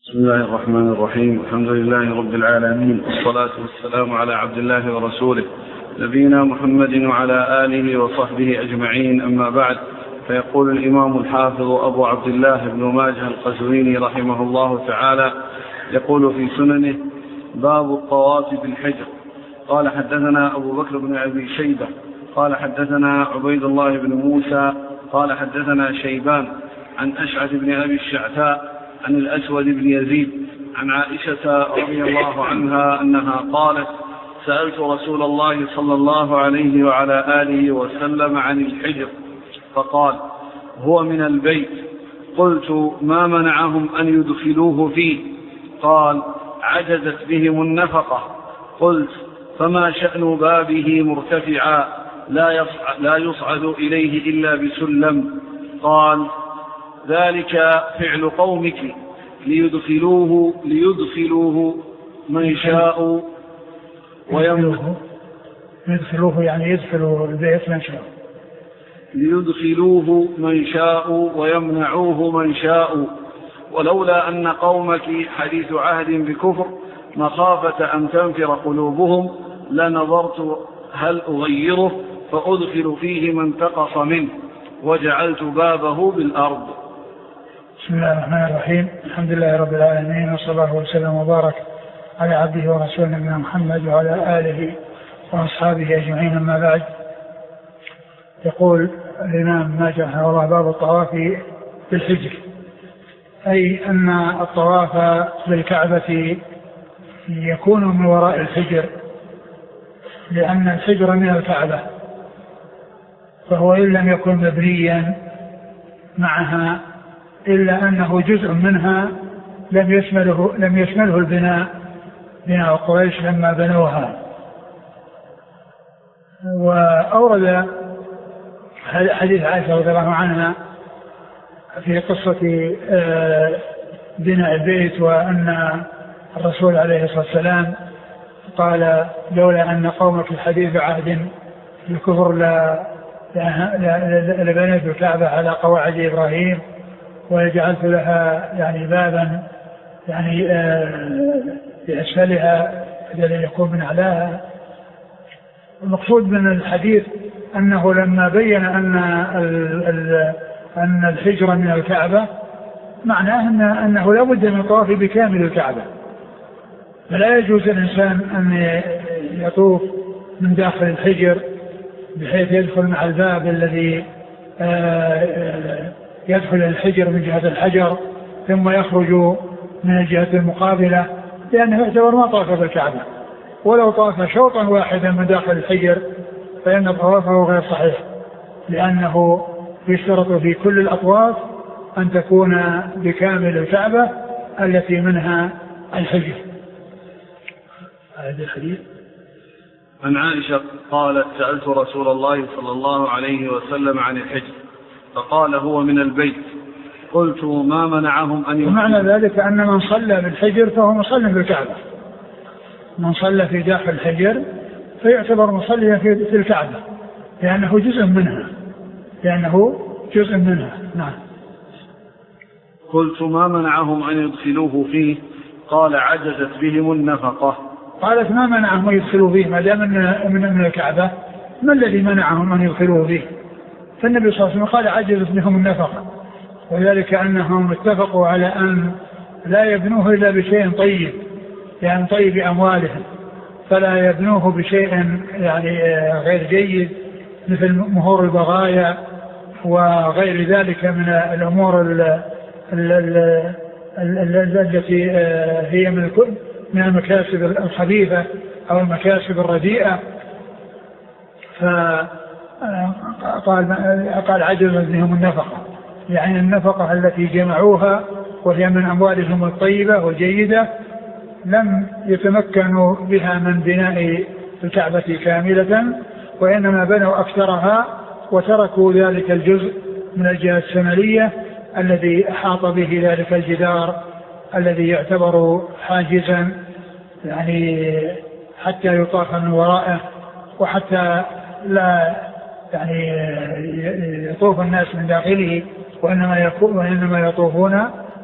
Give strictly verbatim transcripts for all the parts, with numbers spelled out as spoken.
بسم الله الرحمن الرحيم. الحمد لله رب العالمين، والصلاة والسلام على عبد الله ورسوله نبينا محمد وعلى آله وصحبه أجمعين، أما بعد. فيقول الإمام الحافظ أبو عبد الله بن ماجه القزويني رحمه الله تعالى، يقول في سننه: باب الطواف بالحجر. قال حدثنا أبو بكر بن أبي شيبة قال حدثنا عبيد الله بن موسى قال حدثنا شيبان عن أشعث بن أبي الشعثاء عن الأسود بن يزيد عن عائشة رضي الله عنها أنها قالت: سألت رسول الله صلى الله عليه وعلى آله وسلم عن الحجر فقال: هو من البيت. قلت: ما منعهم أن يدخلوه فيه؟ قال: عجزت بهم النفقة. قلت: فما شأن بابه مرتفعا لا يصعد إليه إلا بسلم؟ قال: ذلك فعل قومك ليدخلوه ليدخلوه من شاء ويمنعوه يدخلوه يعني يدخلوا البيت من شاء ليدخلوه من شاء ويمنعوه من شاء، ولولا أن قومك حديث عهد بكفر مخافة أن تنفر قلوبهم لنظرت هل أغيره فأدخل فيه من تقص منه وجعلت بابه بالأرض. بسم الله الرحمن الرحيم. الحمد لله رب العالمين، وصلى الله وسلم وبارك على عبده ورسوله نبينا محمد وعلى آله وأصحابه أجمعين، أما بعد. يقول الإمام ماجه رحمه الله: باب الطواف بالحجر، أي أن الطواف بالكعبة يكون من وراء الحجر، لأن الحجر من الكعبة، فهو إن لم يكن مبنيا معها إلا أنه جزء منها لم يشمله, لم يشمله البناء بناء قريش لما بنوها. وأورد حديث عائشة رضي الله عنها في قصة بناء البيت، وأن الرسول عليه الصلاة والسلام قال: لولا أن قومك حديث عهد بالكفر لبنيت الكعبة على قواعد إبراهيم وجعلت لها يعني بابا يعني بأسفلها الذي يكون من أعلاها. المقصود من الحديث أنه لما بين أن أن الحجر من الكعبة معناه أن أنه لا بد من الطواف بكامل الكعبة، فلا يجوز الإنسان أن يطوف من داخل الحجر بحيث يدخل مع الباب الذي يدخل الحجر من جهة الحجر ثم يخرج من الجهة المقابلة، لأنه يعتبر ما طاف بالكعبة. ولو طاف شوطا واحدا من داخل الحجر فإن طوافه غير صحيح، لأنه يشترط في كل الأطواف أن تكون بكامل الكعبة التي منها الحجر. هذا الحديث عن عائشة قالت: سألت رسول الله صلى الله عليه وسلم عن الحجر فقال: هو من البيت. قلت: ما منعهم أن يدخلوه؟ معنى ذلك أن من صلى بالحجر فهو مصلي بالكعبة، من صلى في داخل الحجر فيعتبر مصليا في الكعبة، لأنه جزء منها لأنه جزء منها نعم. قلت: ما منعهم أن يدخلوه فيه؟ قال: عجزت بهم النفقة. قالت: ما منعهم أن يدخلوا فيه ما دام من من الكعبة؟ ما الذي منعهم أن يدخلوه فيه؟ فالنبي صلى الله عليه وسلم قال: عجزت بهم النفقة، وذلك أنهم اتفقوا على أن لا يبنوه إلا بشيء طيب، يعني طيب أموالهم، فلا يبنوه بشيء يعني غير جيد مثل مهور البغايا وغير ذلك من الأمور التي هي من من المكاسب الخبيثة أو المكاسب الرديئة. فقال قال عجزت بهم النفقة، يعني النفقة التي جمعوها وهي من أموالهم الطيبة والجيدة لم يتمكنوا بها من بناء الكعبة كاملة، وإنما بنوا أكثرها وتركوا ذلك الجزء من الجهة الشمالية الذي أحاط به ذلك الجدار الذي يعتبر حاجزا يعني حتى يطاف من ورائه، وحتى لا يعني يطوف الناس من داخله، وإنما, وإنما يطوفون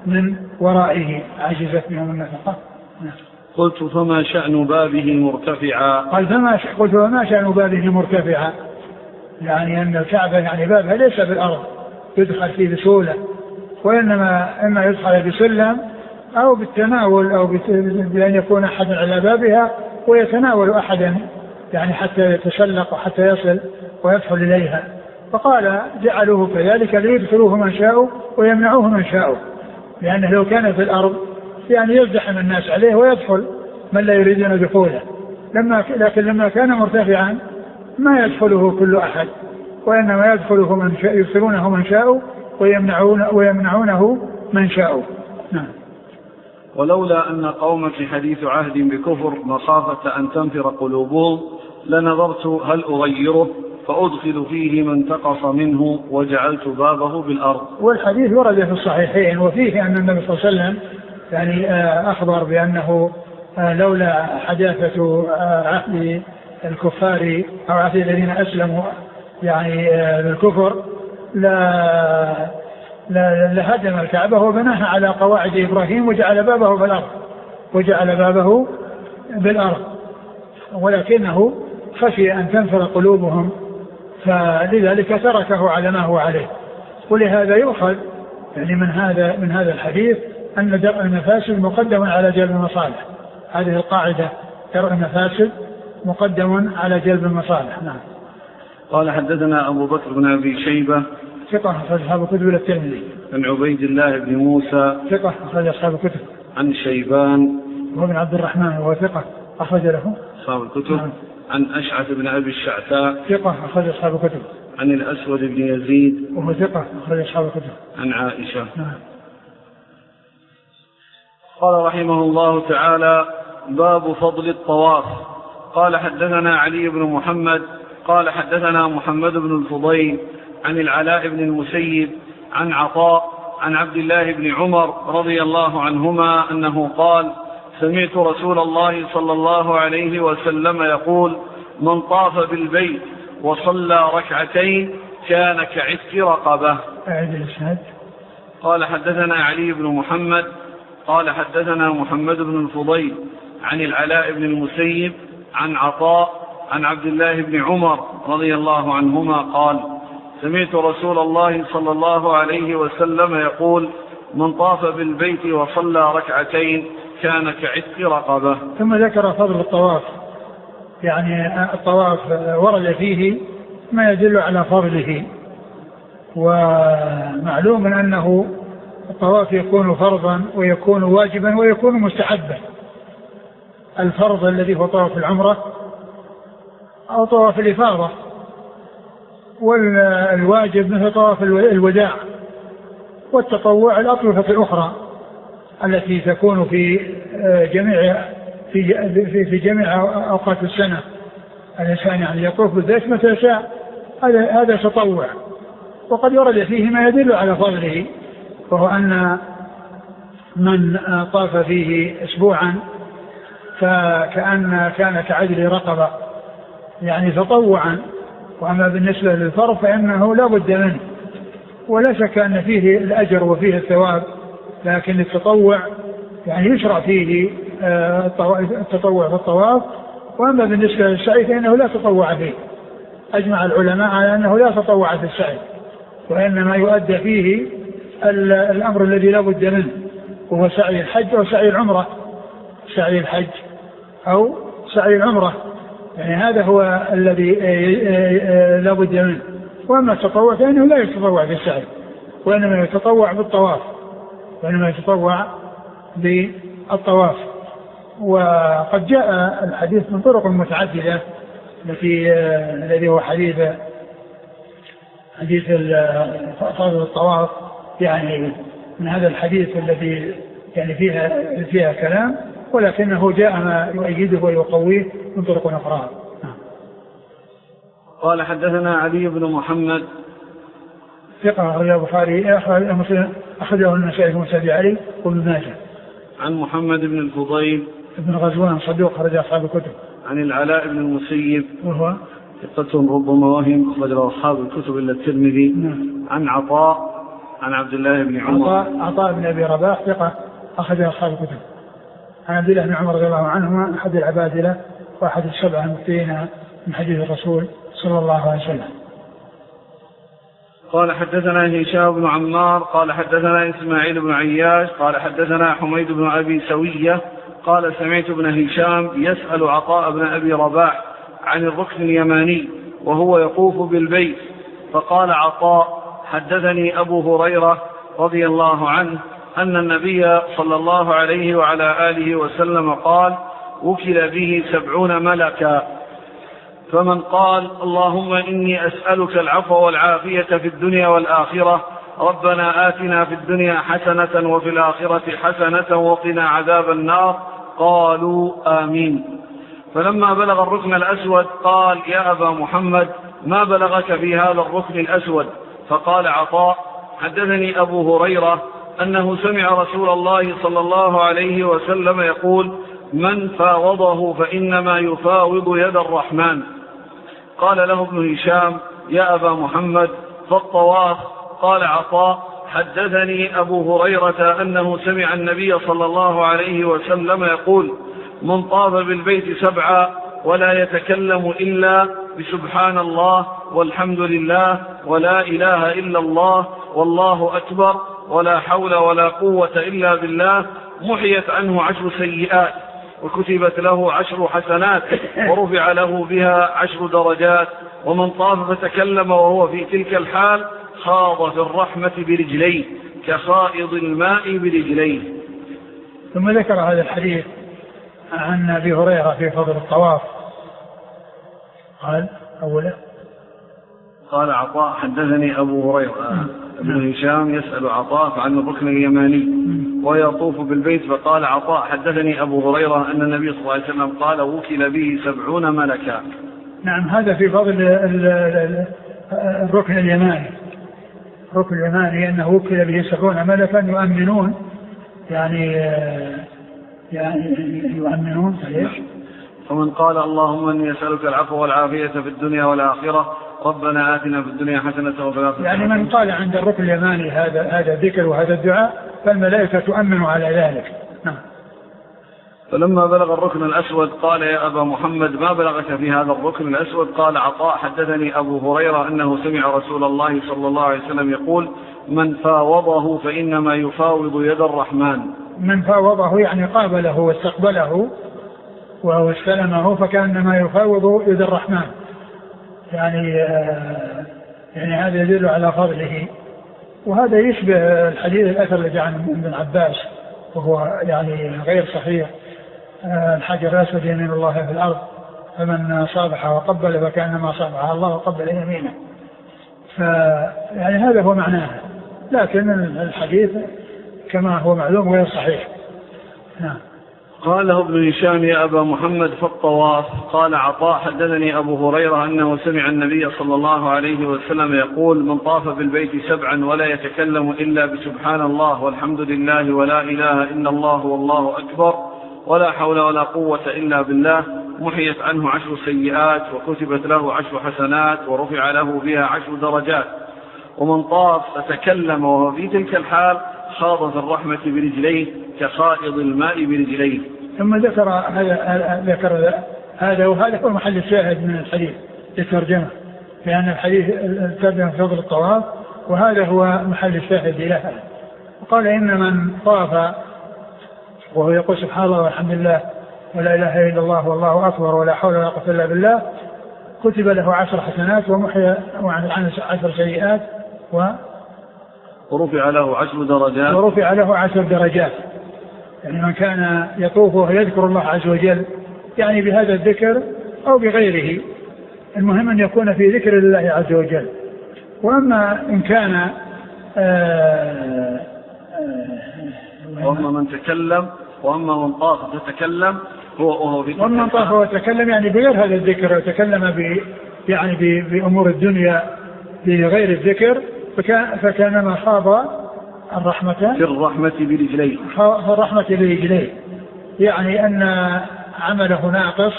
من ورائه عجزت منهم النفقة. قلت فما شأن بابه مرتفعا؟ قال فما قلت فما شأن بابه مرتفعا، يعني أن الكعبة يعني بابها ليس بالأرض يدخل فيه بسهولة، وإنما إما يدخل بسلم أو بالتناول أو بأن يكون أحد على بابها ويتناول أحدا يعني حتى يتسلق وحتى يصل ويدخل إليها. فقال جعلوه كذلك ليدخلوه من شاءوا ويمنعوه من شاءوا، لأنه لو كان في الأرض يعني يزدحم الناس عليه ويدخل من لا يريدون دخوله، لما لكن لما كان مرتفعا ما يدخله كل أحد، وإنما يدخله من شاء يدخلونه من شاءوا ويمنعون ويمنعونه من شاءوا. نعم. ولولا أن قومك حديث عهد بكفر مخافة أن تنفر قلوبهم لنظرت هل أغيره فأدخل فيه من تقص منه وجعلت بابه بالأرض. والحديث ورد في الصحيحين وفيه أن النبي صلى الله عليه وسلم يعني أخبر بأنه لولا حداثة عهد الكفار أو عهد الذين أسلموا يعني بالكفر لا لهدم الكعبة وبناها على قواعد إبراهيم وجعل بابه بالأرض وجعل بابه بالأرض ولكنه خشي أن تنفر قلوبهم فلذلك تركه على ما هو عليه. ولهذا يؤخذ يعني من هذا من هذا الحديث أن درء المفاسد مقدم على جلب المصالح. هذه القاعدة درء المفاسد مقدم على جلب المصالح. نعم. قال حدثنا أبو بكر بن أبي شيبة ثقة أخرج أصحاب الكتب إلى الترمذي. عن عبيد الله بن موسى ثقة أخرج أصحاب الكتب. عن شيبان وابن عبد الرحمن وهو ثقة أخرج له أصحاب الكتب. نعم. عن أشعث بن أبي الشعثاء ثقة أخرج أصحاب الكتب. عن الأسود بن يزيد وهو ثقة أخرج أصحاب الكتب. عن عائشة. نعم. قال رحمه الله تعالى باب فضل الطواف. قال حدثنا علي بن محمد قال حدثنا محمد بن الفضيل عن العلاء بن المسيب عن عطاء عن عبد الله بن عمر رضي الله عنهما أنه قال سمعت رسول الله صلى الله عليه وسلم يقول من طاف بالبيت وصلى ركعتين كان كعتق رقبة. قال حدثنا علي بن محمد قال حدثنا محمد بن الفضيل عن العلاء بن المسيب عن عطاء عن عبد الله بن عمر رضي الله عنهما قال سمعت رسول الله صلى الله عليه وسلم يقول من طاف بالبيت وصلى ركعتين كان كعتق رقبة. ثم ذكر فضل الطواف، يعني الطواف ورد فيه ما يدل على فضله، ومعلوم أنه الطواف يكون فرضا ويكون واجبا ويكون مستحبا. الفرض الذي هو طواف العمرة أو طواف الإفاضة، والواجب مثل طواف الوداع، والتطوع الأطرفة الأخرى التي تكون في جميع في في جميع أوقات السنة. الإنسان يعني يطوف بالبيت متى شاء، هذا هذا تطوع. وقد ورد فيه ما يدل على فضله، وهو أن من طاف فيه أسبوعا فكأن كان كعدل رقبة يعني تطوعا. وأما بالنسبة للفرض فإنه لا بد منه، ولا شك أن فيه الأجر وفيه الثواب، لكن التطوع يعني يشرع فيه التطوع في الطواف. وأما بالنسبة للسعي فإنه لا تطوع فيه. أجمع العلماء على أنه لا تطوع في السعي، وإنما يؤدى فيه الأمر الذي لا بد منه، وهو سعي الحج أو سعي العمرة، سعي الحج أو سعي العمرة، يعني هذا هو الذي لا بد منه. وأما التطوع فإنه لا يتطوع في السعي، وإنما يتطوع بالطواف، وإنما يتطوع بالطواف. وقد جاء الحديث من طرق متعددة، التي الذي هو حديث حديث فضل الطواف، يعني من هذا الحديث الذي يعني فيها فيها كلام، ولكنه جاء ما يؤيده ويقويه من طرق أخرى. قال حدثنا علي بن محمد ثقة أخرجه البخاري أخرجه النسائي في مسند علي وابن ماجه. عن محمد بن الفضيل ابن غزوان صدوق أخرج أصحاب الكتب. عن العلاء بن المسيب وهو ثقة ربما وهم أخرج أصحاب الكتب إلا الترمذي. نعم. عن عطاء عن عبد الله بن عمر. عطاء, عطاء بن أبي رباح ثقة أخرج أصحاب الكتب. عن عبد الله بن عمر رضي الله عنهما أحد العبادلة وأحد السبعة المكثرين من حديث الرسول صلى الله عليه وسلم. قال حدثنا هشام بن عمار قال حدثنا إسماعيل بن عياش قال حدثنا حميد بن أبي سوية قال سمعت ابن هشام يسأل عطاء بن أبي رباح عن الركن اليماني وهو يطوف بالبيت، فقال عطاء حدثني أبو هريرة رضي الله عنه أن النبي صلى الله عليه وعلى آله وسلم قال وكل به سبعون ملكا، فمن قال اللهم إني أسألك العفو والعافية في الدنيا والآخرة ربنا آتنا في الدنيا حسنة وفي الآخرة حسنة وقنا عذاب النار قالوا آمين. فلما بلغ الركن الأسود قال يا أبا محمد ما بلغك في هذا الركن الأسود؟ فقال عطاء حدثني أبو هريرة أنه سمع رسول الله صلى الله عليه وسلم يقول من فاوضه فإنما يفاوض يد الرحمن. قال له ابن هشام يا أبا محمد فالطواف؟ قال عطاء حدثني أبو هريرة أنه سمع النبي صلى الله عليه وسلم يقول من طاف بالبيت سبعا ولا يتكلم إلا بسبحان الله والحمد لله ولا إله إلا الله والله أكبر ولا حول ولا قوة إلا بالله محيت عنه عشر سيئات وكتبت له عشر حسنات ورفع له بها عشر درجات، ومن طاف فتكلم وهو في تلك الحال خاض في الرحمة برجليه كخائض الماء برجليه. ثم ذكر هذا الحديث عن أبي هريرة في فضل الطواف. قال أولا قال عطاء حدثني أبو هريرة ابن هشام يسأل عطاء عن الركن اليماني ويطوف بالبيت، فقال عطاء حدثني أبو هريرة أن النبي صلى الله عليه وسلم قال وكل به سبعون ملكا. نعم هذا في فضل الركن اليماني. الركن اليماني أنه وكل به سبعون ملكا يؤمنون يعني يعني يؤمنون ليش؟ فمن قال اللهم إني أسألك العفو والعافية في الدنيا والآخرة ربنا آتنا في الدنيا حسنة وفي الآخرة يعني من قال عند الركن اليماني هذا هذا الذكر وهذا الدعاء فالملائكة تؤمن على ذلك. نعم. فلما بلغ الركن الأسود قال يا أبا محمد ما بلغك في هذا الركن الأسود؟ قال عطاء حدثني أبو هريرة أنه سمع رسول الله صلى الله عليه وسلم يقول من فاوضه فإنما يفاوض يد الرحمن. من فاوضه يعني قابله واستقبله واستلمه فكأنما يفاوض يد الرحمن، يعني يعني هذا يدل على فضله. وهذا يشبه الحديث الأثر الذي عن ابن عباس وهو يعني غير صحيح الحجر الأسود يمين الله في الأرض فمن صابح وقبل فكأنما صابح الله وقبل يمينه. فيعني هذا هو معناه، لكن الحديث كما هو معلوم غير صحيح. نعم. قال له ابن هشام يا أبا محمد فالطواف؟ قال عطاء حدثني أبو هريرة أنه سمع النبي صلى الله عليه وسلم يقول من طاف بالبيت سبعا ولا يتكلم إلا بسبحان الله والحمد لله ولا إله إلا الله والله أكبر ولا حول ولا قوة إلا بالله محيت عنه عشر سيئات وكتبت له عشر حسنات ورفع له بها عشر درجات، ومن طاف فتكلم وهو في تلك الحال خاض في الرحمة برجليه كخائض الماء برجليه. ثم ذكر هذا ذكر هذا وهذا هو محل الشاهد من الحديث الترجمة، لأن الحديث الترجمة في فضل الطواف وهذا هو محل الشاهد لها. وقال إن من طاف وهو يقول سبحان الله والحمد لله ولا إله إلا الله والله أكبر ولا حول ولا قوة إلا بالله كتب له عشر حسنات ومحي عن عشر سيئات و ورفع له عشر درجات ورفع له عشر درجات. يعني من كان يطوف ويذكر الله عز وجل يعني بهذا الذكر أو بغيره، المهم أن يكون في ذكر الله عز وجل. وأما إن كان آآ آآ وأما من تكلم وأما من طاف تتكلم هو وهو في وأما من طاف وتكلم يعني بغير هذا الذكر وتكلم ب يعني بأمور الدنيا بغير الذكر فكانما خاض الرحمة في الرحمة برجليه في الرحمة برجليه، يعني أن عمله ناقص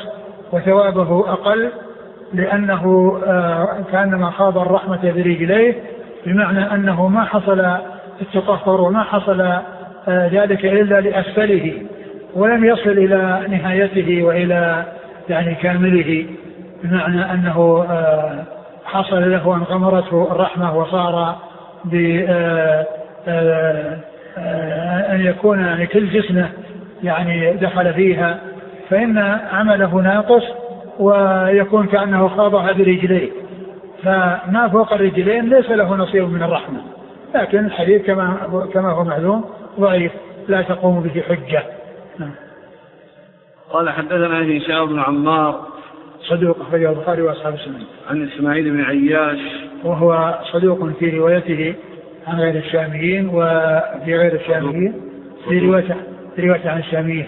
وثوابه أقل لأنه كانما خاض الرحمة برجليه بمعنى أنه ما حصل التطهر وما حصل ذلك إلا لأسفله ولم يصل إلى نهايته وإلى يعني كامله، بمعنى أنه حصل له أن غمرته الرحمة وصار بأن يكون يعني كل جسمه يعني دخل فيها، فإن عمله ناقص ويكون كأنه خاضها برجليه، فما فوق الرجلين ليس له نصيب من الرحمة. لكن الحديث كما كما هو معلوم ضعيف لا تقوم به حجة. قال حدثنا هشام بن عمار صدوق أخرجه البخاري وأصحاب السنن. عن إسماعيل بن عياش وهو صدوق في روايته عن غير الشاميين وفي غير الشاميين في روايته في روايته عن الشاميين،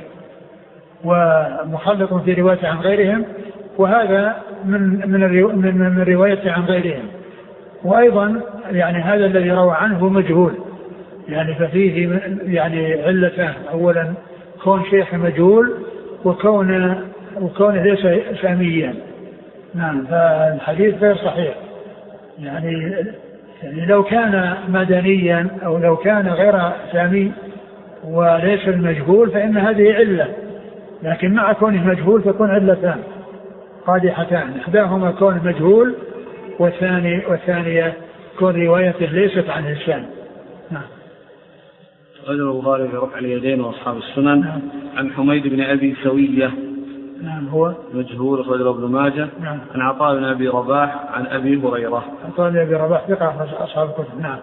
ومخلط في روايته عن غيرهم، وهذا من من من, من روايته عن غيرهم. وأيضا يعني هذا الذي روى عنه مجهول، يعني ففيه يعني علتان: أولا كون شيخ مجهول، وكون وكونه ليس شاميا. نعم، فالحديث غير صحيح. يعني يعني لو كان مدنيا أو لو كان غير شامي وليس المجهول فإن هذه علة، لكن مع كونه مجهول تكون علتان قادحتان: إحداهما كون مجهول، والثاني والثانية كون روايته ليست عن هشام. نعم. رجل البخاري في رفع اليدين وأصحاب السنن. نعم. عن حميد بن أبي سوية. نعم، هو مجهول أخرجه ابن ماجه. نعم. عن عطاء بن أبي رباح عن أبي هريرة. عطاء بن أبي رباح ثقة أصحاب الكتب. نعم.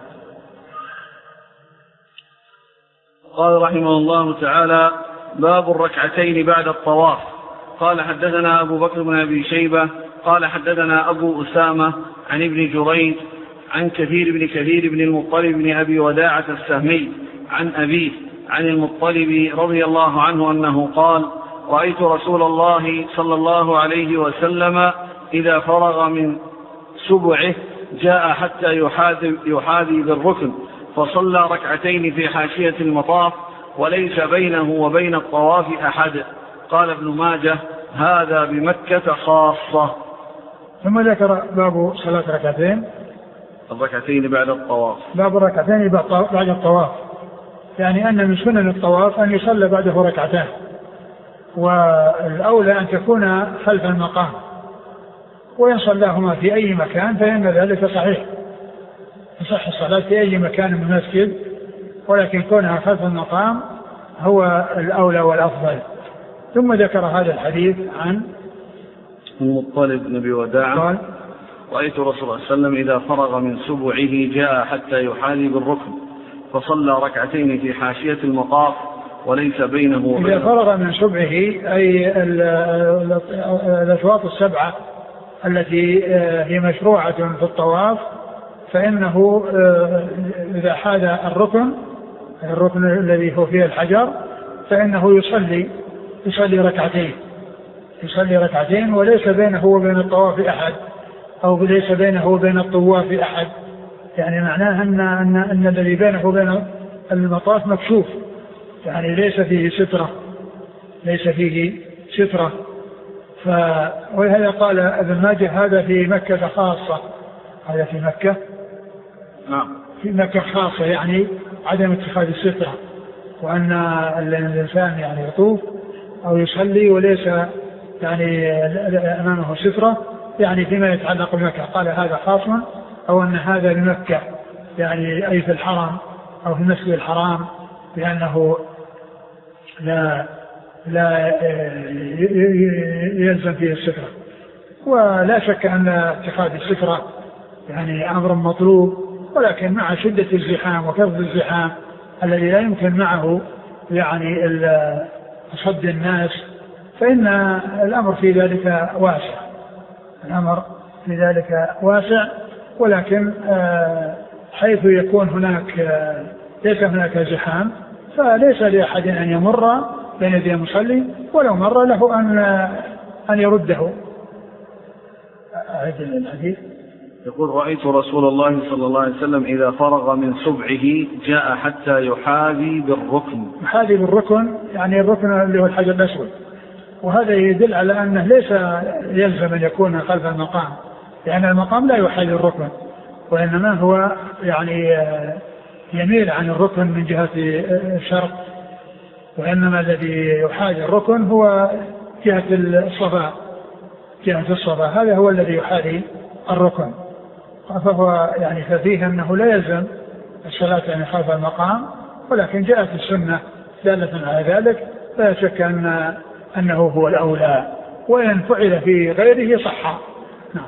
قال رحمه الله تعالى: باب الركعتين بعد الطواف. قال حدثنا أبو بكر بن أبي شيبة قال حدثنا أبو أسامة عن ابن جريج عن كثير بن كثير بن المطلب بن أبي وداعة السهمي عن أبيه عن المطلب رضي الله عنه أنه قال: رأيت رسول الله صلى الله عليه وسلم إذا فرغ من سبعه جاء حتى يحاذي, يحاذي بالركن فصلى ركعتين في حاشية المطاف وليس بينه وبين الطواف أحد. قال ابن ماجه: هذا بمكة خاصة. ثم ذكر باب صلاة ركعتين الركعتين بعد الطواف. باب الركعتين بعد الطواف، يعني أن من سنن الطواف أن يصلى بعده ركعتان، والأولى أن تكون خلف المقام، وإن صلاهما في أي مكان فإن ذلك صحيح، يصح الصلاة في أي مكان من المسجد، ولكن كونها خلف المقام هو الأولى والأفضل. ثم ذكر هذا الحديث عن المطلب بن أبي وداعة قال: رأيت رسول الله صلى الله عليه وسلم إذا فرغ من سبعه جاء حتى يحاذي بالركن فصلى ركعتين في حاشية المطاف وليس بينه وبين. إذا فرغ من سبعه أي الأشواط السبعة التي هي مشروعة في الطواف، فإنه إذا حاذ الركن الركن الذي هو فيه الحجر فإنه يصلي يصلي ركعتين يصلي ركعتين وليس بينه وبين الطواف أحد، أو ليس بينه وبين الطواف أحد، يعني معناه أن, أن, أن الذي بينه وبين المطاف مكشوف، يعني ليس فيه سترة ليس فيه سترة ف... ولهذا قال ابن ماجه: هذا في مكة خاصة. هذا في مكة نعم في مكة خاصة، يعني عدم اتخاذ السترة، وأن الإنسان يعني يطوف أو يصلي وليس يعني أمامه سترة، يعني فيما يتعلق بمكة. قال هذا خاص، أو أن هذا بمكة يعني أي في الحرم أو في المسجد الحرام، لأنه لا لا يلزم فيه السترة. ولا شك أن اتخاذ السترة يعني أمر مطلوب، ولكن مع شدة الزحام وكثرة الزحام الذي لا يمكن معه يعني صد الناس، فإن الأمر في ذلك واسع الأمر في ذلك واسع ولكن حيث يكون هناك ليس هناك زحام فليس لأحد أن يمر بين يدي المصلي، ولو مر له أن أن يرده. أعيد الحديث. يقول: رأيت رسول الله صلى الله عليه وسلم إذا فرغ من سبعه جاء حتى يحاذي بالركن. يحاذي بالركن يعني الركن اللي هو الحجر الأسود، وهذا يدل على أنه ليس يلزم أن يكون خلف المقام، لأن المقام لا يحاذي الركن، وإنما هو يعني يميل عن الركن من جهة الشرق، وإنما الذي يحاذي الركن هو جهة الصفا، جهة الصفا هذا هو الذي يحاذي الركن. فهو يعني ففيه أنه لا يلزم الصلاة يعني خلف المقام، ولكن جاءت السنة دالة على ذلك، لا شك أن أنه هو الأولى، وإن فعل في غيره صح. نعم.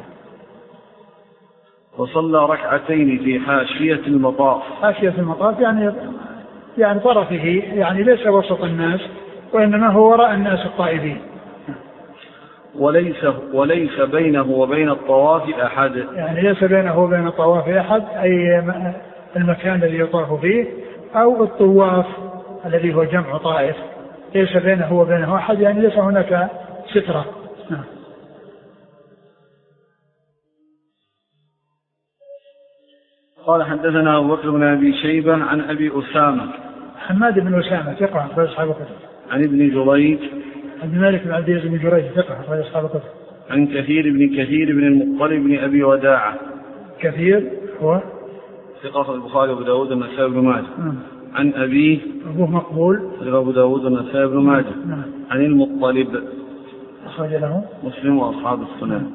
وصلى ركعتين في حاشية المطاف. حاشية المطاف يعني يعني طرفه، يعني ليس وسط الناس، وإنما هو وراء الناس الطائفين. وليس وليس بينه وبين الطواف أحد. يعني ليس بينه وبين الطواف أحد، أي المكان الذي يطاف فيه أو الطواف الذي هو جمع طائف، ليس بينه وبينه أحد، يعني ليس هناك سترة. نعم. قال حدثنا أبو بكر بن أبي شيبة عن أبي أسامة حماد بن أسامة ثقة أخرج أصحاب الكتب. عن ابن جريج عبد الملك بن عبد العزيز بن جريج ثقة أخرج أصحاب الكتب. عن كثير بن كثير بن المطلب بن أبي وداعة. كثير هو ثقة البخاري وأبو داود والنسائي بن ماجه. عن أبيه أبوه مقبول أبو داود والنسائي بن ماجه. عن المطلب أخرج له مسلم وأصحاب السنن.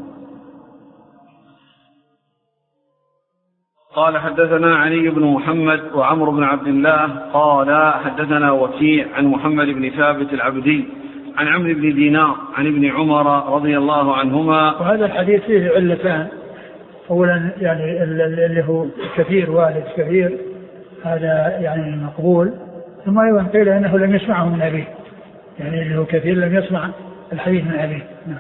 قال حدثنا علي بن محمد وعمرو بن عبد الله قال حدثنا وكيع عن محمد بن ثابت العبدي عن عمرو بن دينار عن ابن عمر رضي الله عنهما. وهذا الحديث فيه علتان، أولا يعني اللي هو كثير والد كثير هذا يعني مقبول، ثم أيضا قيل أنه لم يسمعه من أبيه، يعني اللي هو كثير لم يسمع الحديث من أبيه. نعم.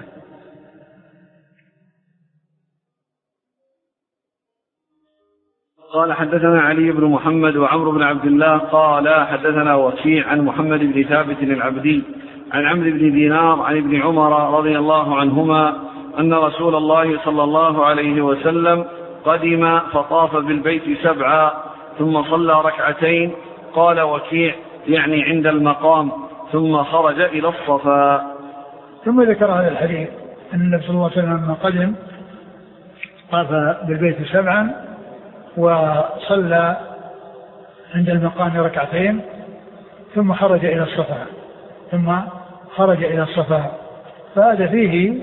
قال حدثنا علي بن محمد وعمرو بن عبد الله قال حدثنا وكيع عن محمد بن ثابت العبدي عن عمرو بن دينار عن ابن عمر رضي الله عنهما أن رسول الله صلى الله عليه وسلم قدم فطاف بالبيت سبعا ثم صلى ركعتين. قال وكيع يعني عند المقام ثم خرج إلى الصفا. ثم ذكر هذا الحديث أن النبي صلى الله عليه وسلم لما قدم طاف بالبيت سبعا وصلى عند المقام ركعتين ثم خرج إلى الصفا ثم خرج إلى الصفا فهذا فيه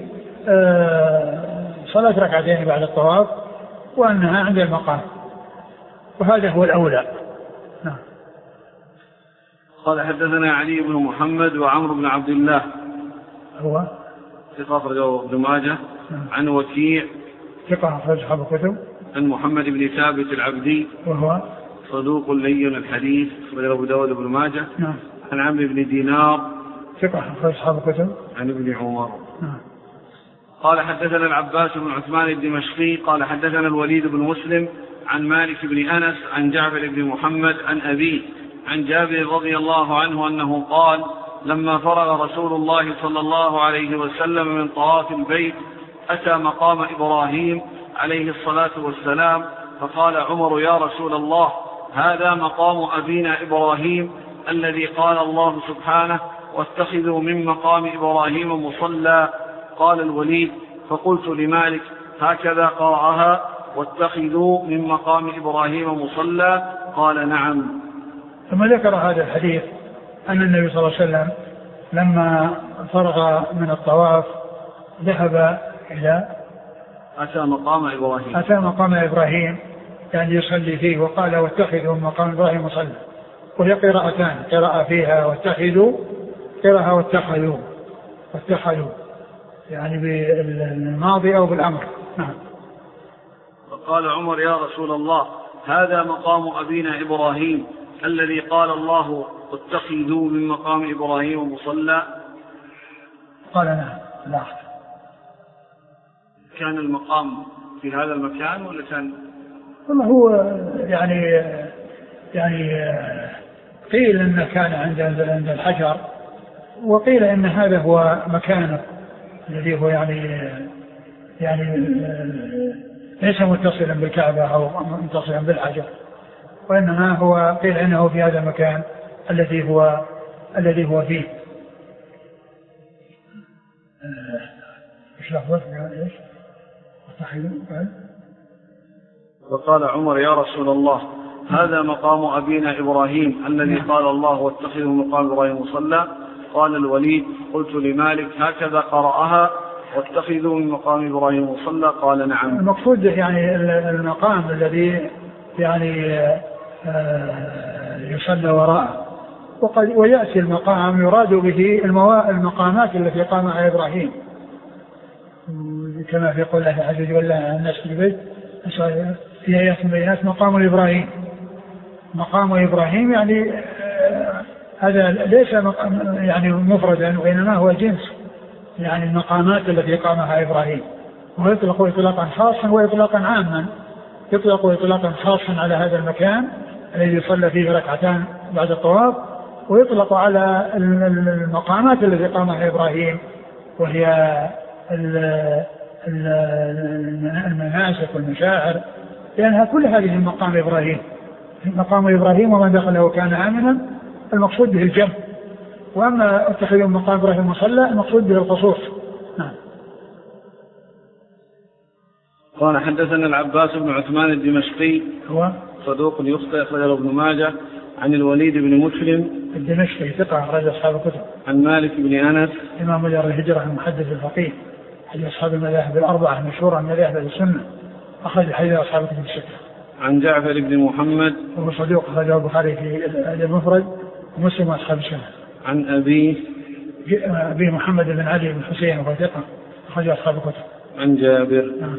صلاة ركعتين بعد الطواف وأنها عند المقام، وهذا هو الأولى. نعم. قال حدثنا علي بن محمد وعمرو بن عبد الله هو ثقة أخرجه ابن ماجه. عن وكيع ثقة أخرج أصحاب الكتب. عن محمد بن ثابت العبدي وهو صدوق لين الحديث أخرجه أبو داود بن ماجه. نعم. عن عمرو بن دينار ثقة أخرج أصحاب الكتب. عن ابن عمر. نعم. قال حدثنا العباس بن عثمان الدمشقي قال حدثنا الوليد بن مسلم عن مالك بن أنس عن جعفر بن محمد عن أبيه عن جابر رضي الله عنه أنه قال لما فرغ رسول الله صلى الله عليه وسلم من طواف البيت أتى مقام إبراهيم عليه الصلاة والسلام فقال عمر يا رسول الله هذا مقام أبينا إبراهيم الذي قال الله سبحانه واتخذوا من مقام إبراهيم مصلى. قال الوليد فقلت لمالك هكذا قرأها واتخذوا من مقام إبراهيم مصلى؟ قال نعم. ثم ذكر هذا الحديث أن النبي صلى الله عليه وسلم لما فرغ من الطواف ذهب إلى أتى مقام إبراهيم أتى مقام إبراهيم يعني يصلي فيه وقال واتخذوا من مقام إبراهيم مصلى، وهي قراءتان قراءة فيها واتخذوا قراءة واتخذوا واتخذوا يعني بالماضي أو بالأمر. نعم. وقال عمر يا رسول الله هذا مقام أبينا إبراهيم الذي قال الله اتخذوا من مقام إبراهيم مصلى؟ قال نعم. لا كان المقام في هذا المكان ولا كان؟ والله هو يعني يعني قيل انه كان عند عند الحجر، وقيل ان هذا هو مكانه الذي هو يعني يعني ليس متصلا بالكعبة او متصلا بالحجر، وانما هو قيل انه في هذا المكان الذي هو الذي هو فيه. ايش لفظه؟ ايش؟ فقال عمر يا رسول الله هذا مقام أبينا إبراهيم الذي قال الله واتخذوا مقام إبراهيم مصلى. قال الوليد قلت لمالك هكذا قرأها واتخذوا من مقام إبراهيم مصلى؟ قال نعم. المقصود يعني المقام الذي يعني يصلى وراءه. وقد ويأتي المقام يراد به المقامات التي قامها إبراهيم كما في قول الله عز وجل الناس في البيت في آيات بينات مقام إبراهيم. مقام إبراهيم يعني هذا ليس يعني مفردا وإنما هو جنس يعني المقامات التي قامها إبراهيم. ويطلق إطلاقا خاصا وإطلاقا عاما. يطلق إطلاقا خاصا على هذا المكان الذي يصلى فيه ركعتان بعد الطواف، ويطلق على المقامات التي قامها إبراهيم وهي المناسك والمشاعر، لأنها كل هذه مقام إبراهيم. مقام إبراهيم ومن دخله كان آمنا المقصود به الجمع، وأما اتخذوا مقام إبراهيم مصلى المقصود به الخصوص. نعم. قال حدثنا العباس بن عثمان الدمشقي هو صدوق يخطئ أخرجه ابن ماجه عن الوليد بن مسلم الدمشقي ثقة أخرج أصحاب الكتب. عن مالك بن أنس إمام دار الهجرة المحدث الفقيه حديث أصحاب المذاهب الأربعة المشهورة من مذاهب السنة أخرج حديث أصحاب الكتب الستة. عن جعفر بن محمد وهو صدوق أخرجه البخاري في المفرد ومسلم وأصحاب السنة. عن أبيه أبي محمد بن علي بن حسين وهو ثقة أخرج أصحاب الكتب. عن جابر نعم.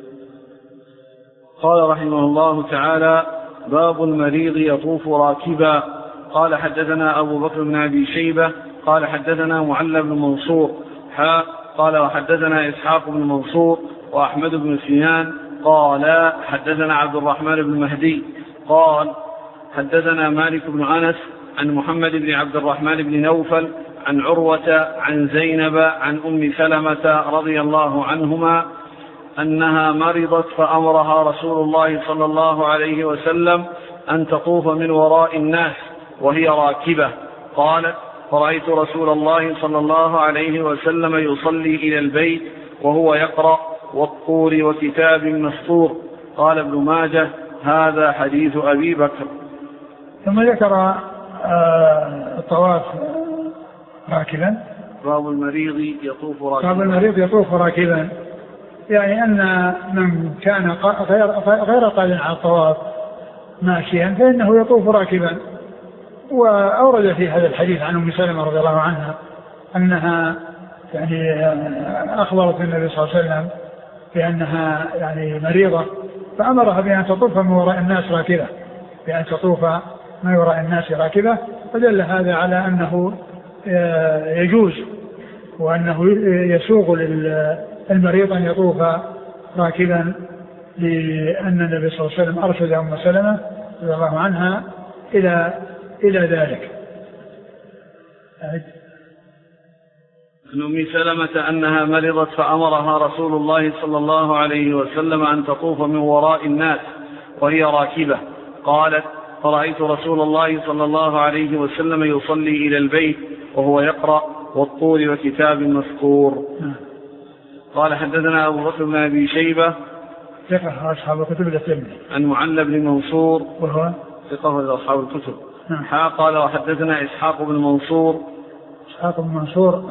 قال رحمه الله تعالى باب المريض يطوف راكبا. قال حدثنا أبو بكر بن أبي شيبة قال حدثنا معل بن منصور حا قال وحدثنا إسحاق بن منصور وأحمد بن سنان قال حدثنا عبد الرحمن بن مهدي قال حدثنا مالك بن أنس عن محمد بن عبد الرحمن بن نوفل عن عروة عن زينب عن أم سلمة رضي الله عنهما أنها مرضت فأمرها رسول الله صلى الله عليه وسلم أن تطوف من وراء الناس وهي راكبة. قالت فرأيت رسول الله صلى الله عليه وسلم يصلي إلى البيت وهو يقرأ والطور وكتاب مسطور. قال ابن ماجه هذا حديث أبي بكر. ثم ذكر الطواف راكبا. باب المريض يطوف راكبا. باب المريض يطوف راكبا يعني أن من كان غير غير قادر على الطواف ماشيا فإنه يطوف راكبا. وأورد في هذا الحديث عن أم سلمة رضي الله عنها أنها يعني أخبرت النبي صلى الله عليه وسلم بأنها يعني مريضة فأمرها بأن تطوف من وراء الناس راكبة بأن تطوف من وراء الناس راكبة. فدل هذا على أنه يجوز وأنه يسوغ للمريض أن يطوف راكبا، لأن النبي صلى الله عليه وسلم أرشد أم سلمة رضي الله عنها إلى إلى ذلك. عن أم سلمة أنها مرضت فأمرها رسول الله صلى الله عليه وسلم أن تطوف من وراء الناس وهي راكبة. قالت فرأيت رسول الله صلى الله عليه وسلم يصلي إلى البيت وهو يقرأ والطور وكتاب مسطور. قال حدثنا أبو بكر بن أبي شيبة ثقة أصحاب الكتب الأسلمية. عن معل بن منصور وهو ثقة أصحاب الكتب. حا قال وحدثنا إسحاق بن منصور إسحاق بن منصور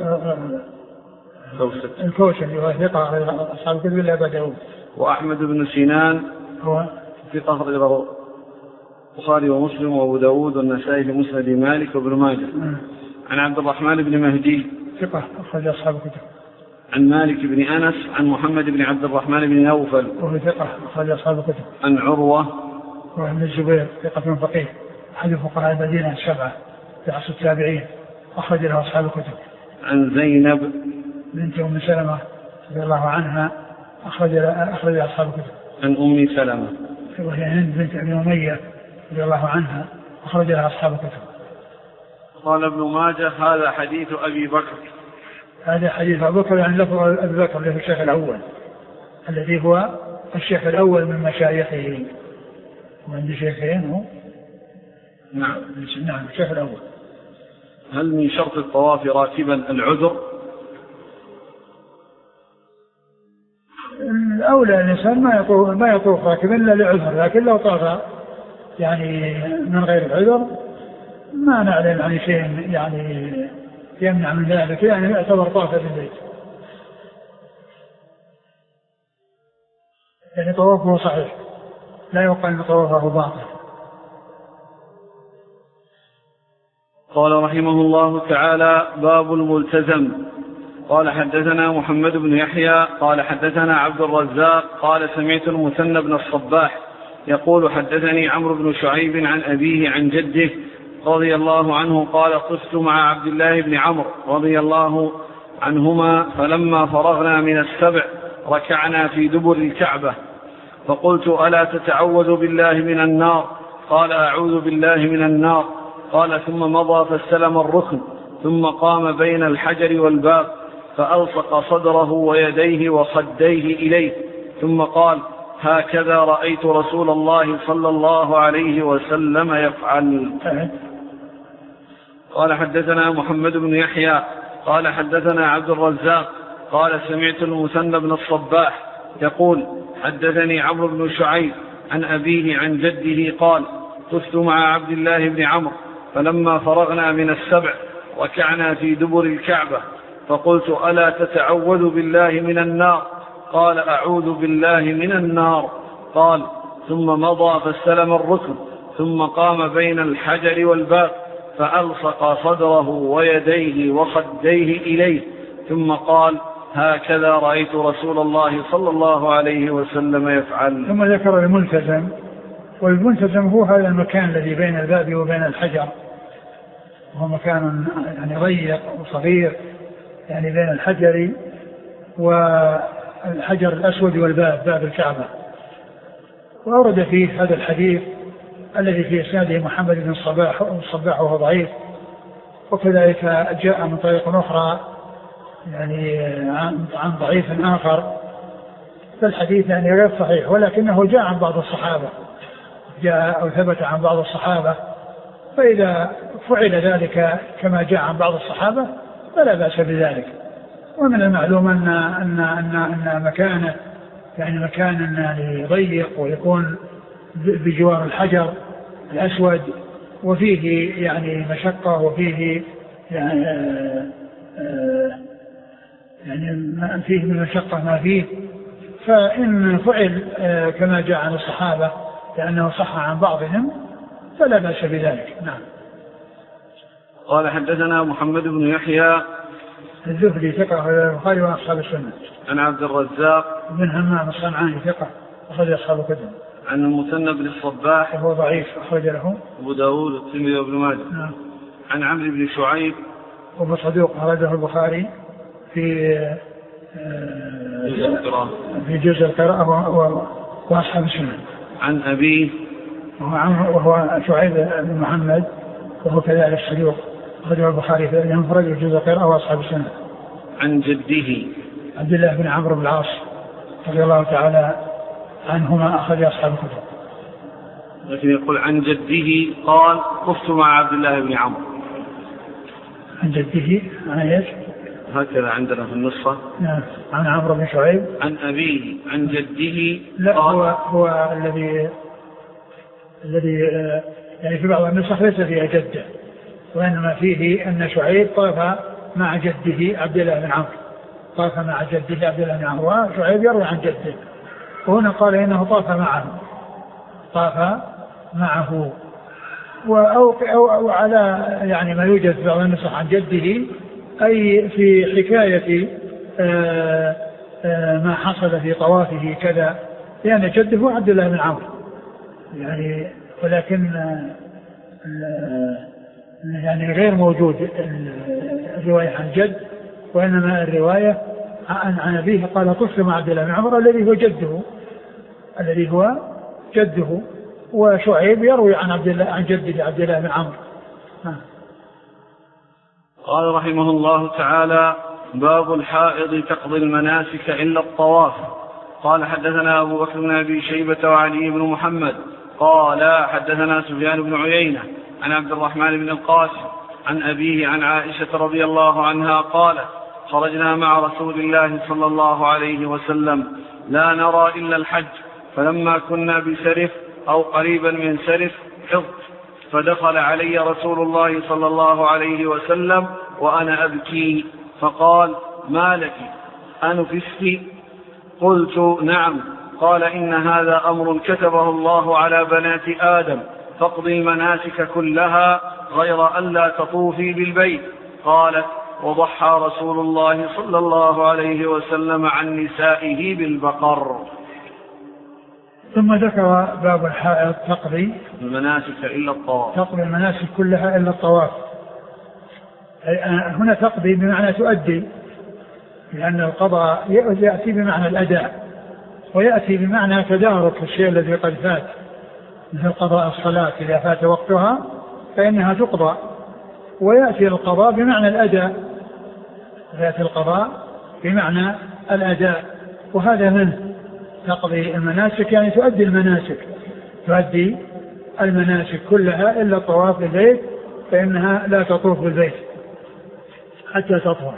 الكوشني وهو ثقة أصحاب الكتب إلا أبا داود. وأحمد بن سنان هو ثقة أخرجه البخاري ومسلم وأبو داود والنسائي في مسند مالك وابن ماجه. عن عبد الرحمن بن مهدي ثقة أخرج أصحاب الكتب. عن مالك بن أنس عن محمد بن عبد الرحمن بن نوفل وهو ثقة أخرج أصحاب الكتب. عن عروة وابن الزبير ثقة فقيه أحد فقهاء المدينة السبعة في عصر التابعين أخرج له أصحاب الكتب. عن زينب بنت أم سلمة رضي الله عنها أخرج أخرج أصحاب الكتب. عن أم سلمة وهي هند بنت أبي أمية رضي الله عنها أخرج لها أصحاب الكتب. قال ابن ماجه هذا حديث أبي بكر. هذا حديث أبي بكر يعني لفظ أبي بكر له الشيخ الأول الذي هو الشيخ الأول من مشايخه وعند شيخين هو نعم نعم الشيخ الأول. هل من شرط الطواف راكبا العذر؟ الأولى الإنسان ما يطوف ما يطوف راكبا إلا لعذر، لكن لو طاف يعني من غير العذر ما نعلم عن شيء يعني يمنع من ذلك، يعني يعتبر طاف بالبيت، يعني طوافه صحيح لا يقال ان طوافه باطل. قال رحمه الله تعالى: باب الملتزم. قال حدثنا محمد بن يحيى قال حدثنا عبد الرزاق قال سمعت المثنى بن الصباح يقول حدثني عمرو بن شعيب عن أبيه عن جده رضي الله عنه قال: طفت مع عبد الله بن عمرو رضي الله عنهما فلما فرغنا من السبع ركعنا في دبر الكعبة فقلت: ألا تتعوذ بالله من النار؟ قال: أعوذ بالله من النار. قال: ثم مضى فاستلم الركن ثم قام بين الحجر والباب فألصق صدره ويديه وخديه إليه ثم قال: هكذا رأيت رسول الله صلى الله عليه وسلم يفعل. قال حدثنا محمد بن يحيى قال حدثنا عبد الرزاق قال سمعت المثنى بن الصباح يقول حدثني عمرو بن شعيب عن أبيه عن جده قال: طفت مع عبد الله بن عمرو فلما فرغنا من السبع ركعنا في دبر الكعبة فقلت: ألا تتعوذ بالله من النار؟ قال: أعوذ بالله من النار. قال: ثم مضى فاستلم الركن ثم قام بين الحجر والباب فألصق صدره ويديه وخديه إليه ثم قال: هكذا رأيت رسول الله صلى الله عليه وسلم يفعل. ثم ذكر الملتزم، والملتزم هو هذا المكان الذي بين الباب وبين الحجر، وهو مكان يعني ضيق وصغير، يعني بين الحجر والحجر الأسود والباب باب الكعبة. وأورد فيه هذا الحديث الذي في إسناده محمد بن الصباح الصباح وهو ضعيف، وكذلك جاء من طريق أخرى يعني عن ضعيف آخر، فالحديث يعني غير صحيح، ولكنه جاء عن بعض الصحابة، جاء أو ثبت عن بعض الصحابة، فإذا فعل ذلك كما جاء عن بعض الصحابة فلا بأس بذلك. ومن المعلوم أن أن أن أن مكانه يعني مكان يعني ضيق ويكون بجوار الحجر الأسود وفيه يعني مشقة وفيه يعني يعني فيه من المشقة ما فيه، فإن فعل كما جاء عن الصحابة لأنه صح عن بعضهم فلا بأس بذلك. نعم. قال حدثنا محمد بن يحيى الزهري ثقة البخاري وأصحاب السنة. عن عبد الرزاق بن همام الصنعاني ثقة أخرج أصحاب الكتب. عن المثنى بن الصباح وهو ضعيف أخرج له أبو داود والترمذي وابن ماجه. نعم. عن عمرو بن شعيب وهو صدوق أخرجه البخاري في جزء القراءة في جزء القراءة وأصحاب السنة. عن أبيه وهو وهو شعيب بن محمد وهو كذلك صدوق أخرجه البخاري في المفرد وجزء القراءة وأصحاب السنة. عن جده عبد الله بن عمرو بن العاص رضي الله تعالى عنهما أخرج أصحاب الكتب. لكن يقول عن جده قال: طفت مع عبد الله بن عمرو. عن جده عن ايش؟ هكذا عندنا في النسخة. نعم. عن عمرو بن شعيب. عن أبيه عن جده. لا هو هو الذي الذي يعني في بعض النسخ ليس فيها جده، وإنما فيه أن شعيب طاف مع جده عبد الله بن عمرو، طاف مع جده عبد الله بن عمرو، وشعيب يروي عن جده، وهنا قال إنه طاف معه طاف معه أو, أو على يعني ما يوجد في بعض النسخ عن جده، أي في حكاية آآ آآ ما حصل في طوافه كذا، لأن يعني جده عبد الله بن عمرو يعني، ولكن يعني غير موجود الرواية عن جد، وإنما الرواية عن عن أبيه قال: طفت مع عبد الله بن عمرو الذي هو جده الذي هو جده وشعيب يروي عن عبد الله عن جده عبد الله بن عمرو. قال رحمه الله تعالى: باب الحائض تقضي المناسك إلا الطواف. قال حدثنا أبو بكر بن أبي شيبة وعلي بن محمد قال حدثنا سفيان بن عيينة عن عبد الرحمن بن القاسم عن أبيه عن عائشة رضي الله عنها قالت: خرجنا مع رسول الله صلى الله عليه وسلم لا نرى إلا الحج، فلما كنا بسرف أو قريبا من سرف حضت، فدخل علي رسول الله صلى الله عليه وسلم وأنا أبكي، فقال: ما لك أنفست؟ قلت: نعم. قال: إن هذا أمر كتبه الله على بنات آدم، فاقضي المناسك كلها غير أن لا تطوفي بالبيت. قالت: وضحى رسول الله صلى الله عليه وسلم عن نسائه بالبقر. ثم ذكر باب الحائض تقضي المناسك إلا الطواف، تقضي المناسك كلها إلا الطواف. هنا تقضي بمعنى تؤدي، لأن القضاء يأتي بمعنى الأداء، ويأتي بمعنى تدارك الشيء الذي قد فات، مثل قضاء الصلاة إذا فات وقتها فإنها تقضى، ويأتي القضاء بمعنى الأداء، يأتي القضاء بمعنى الأداء، وهذا منه. تقضي المناسك يعني تؤدي المناسك، تؤدي المناسك كلها إلا الطواف بالبيت، فإنها لا تطوف بالبيت حتى تطهر.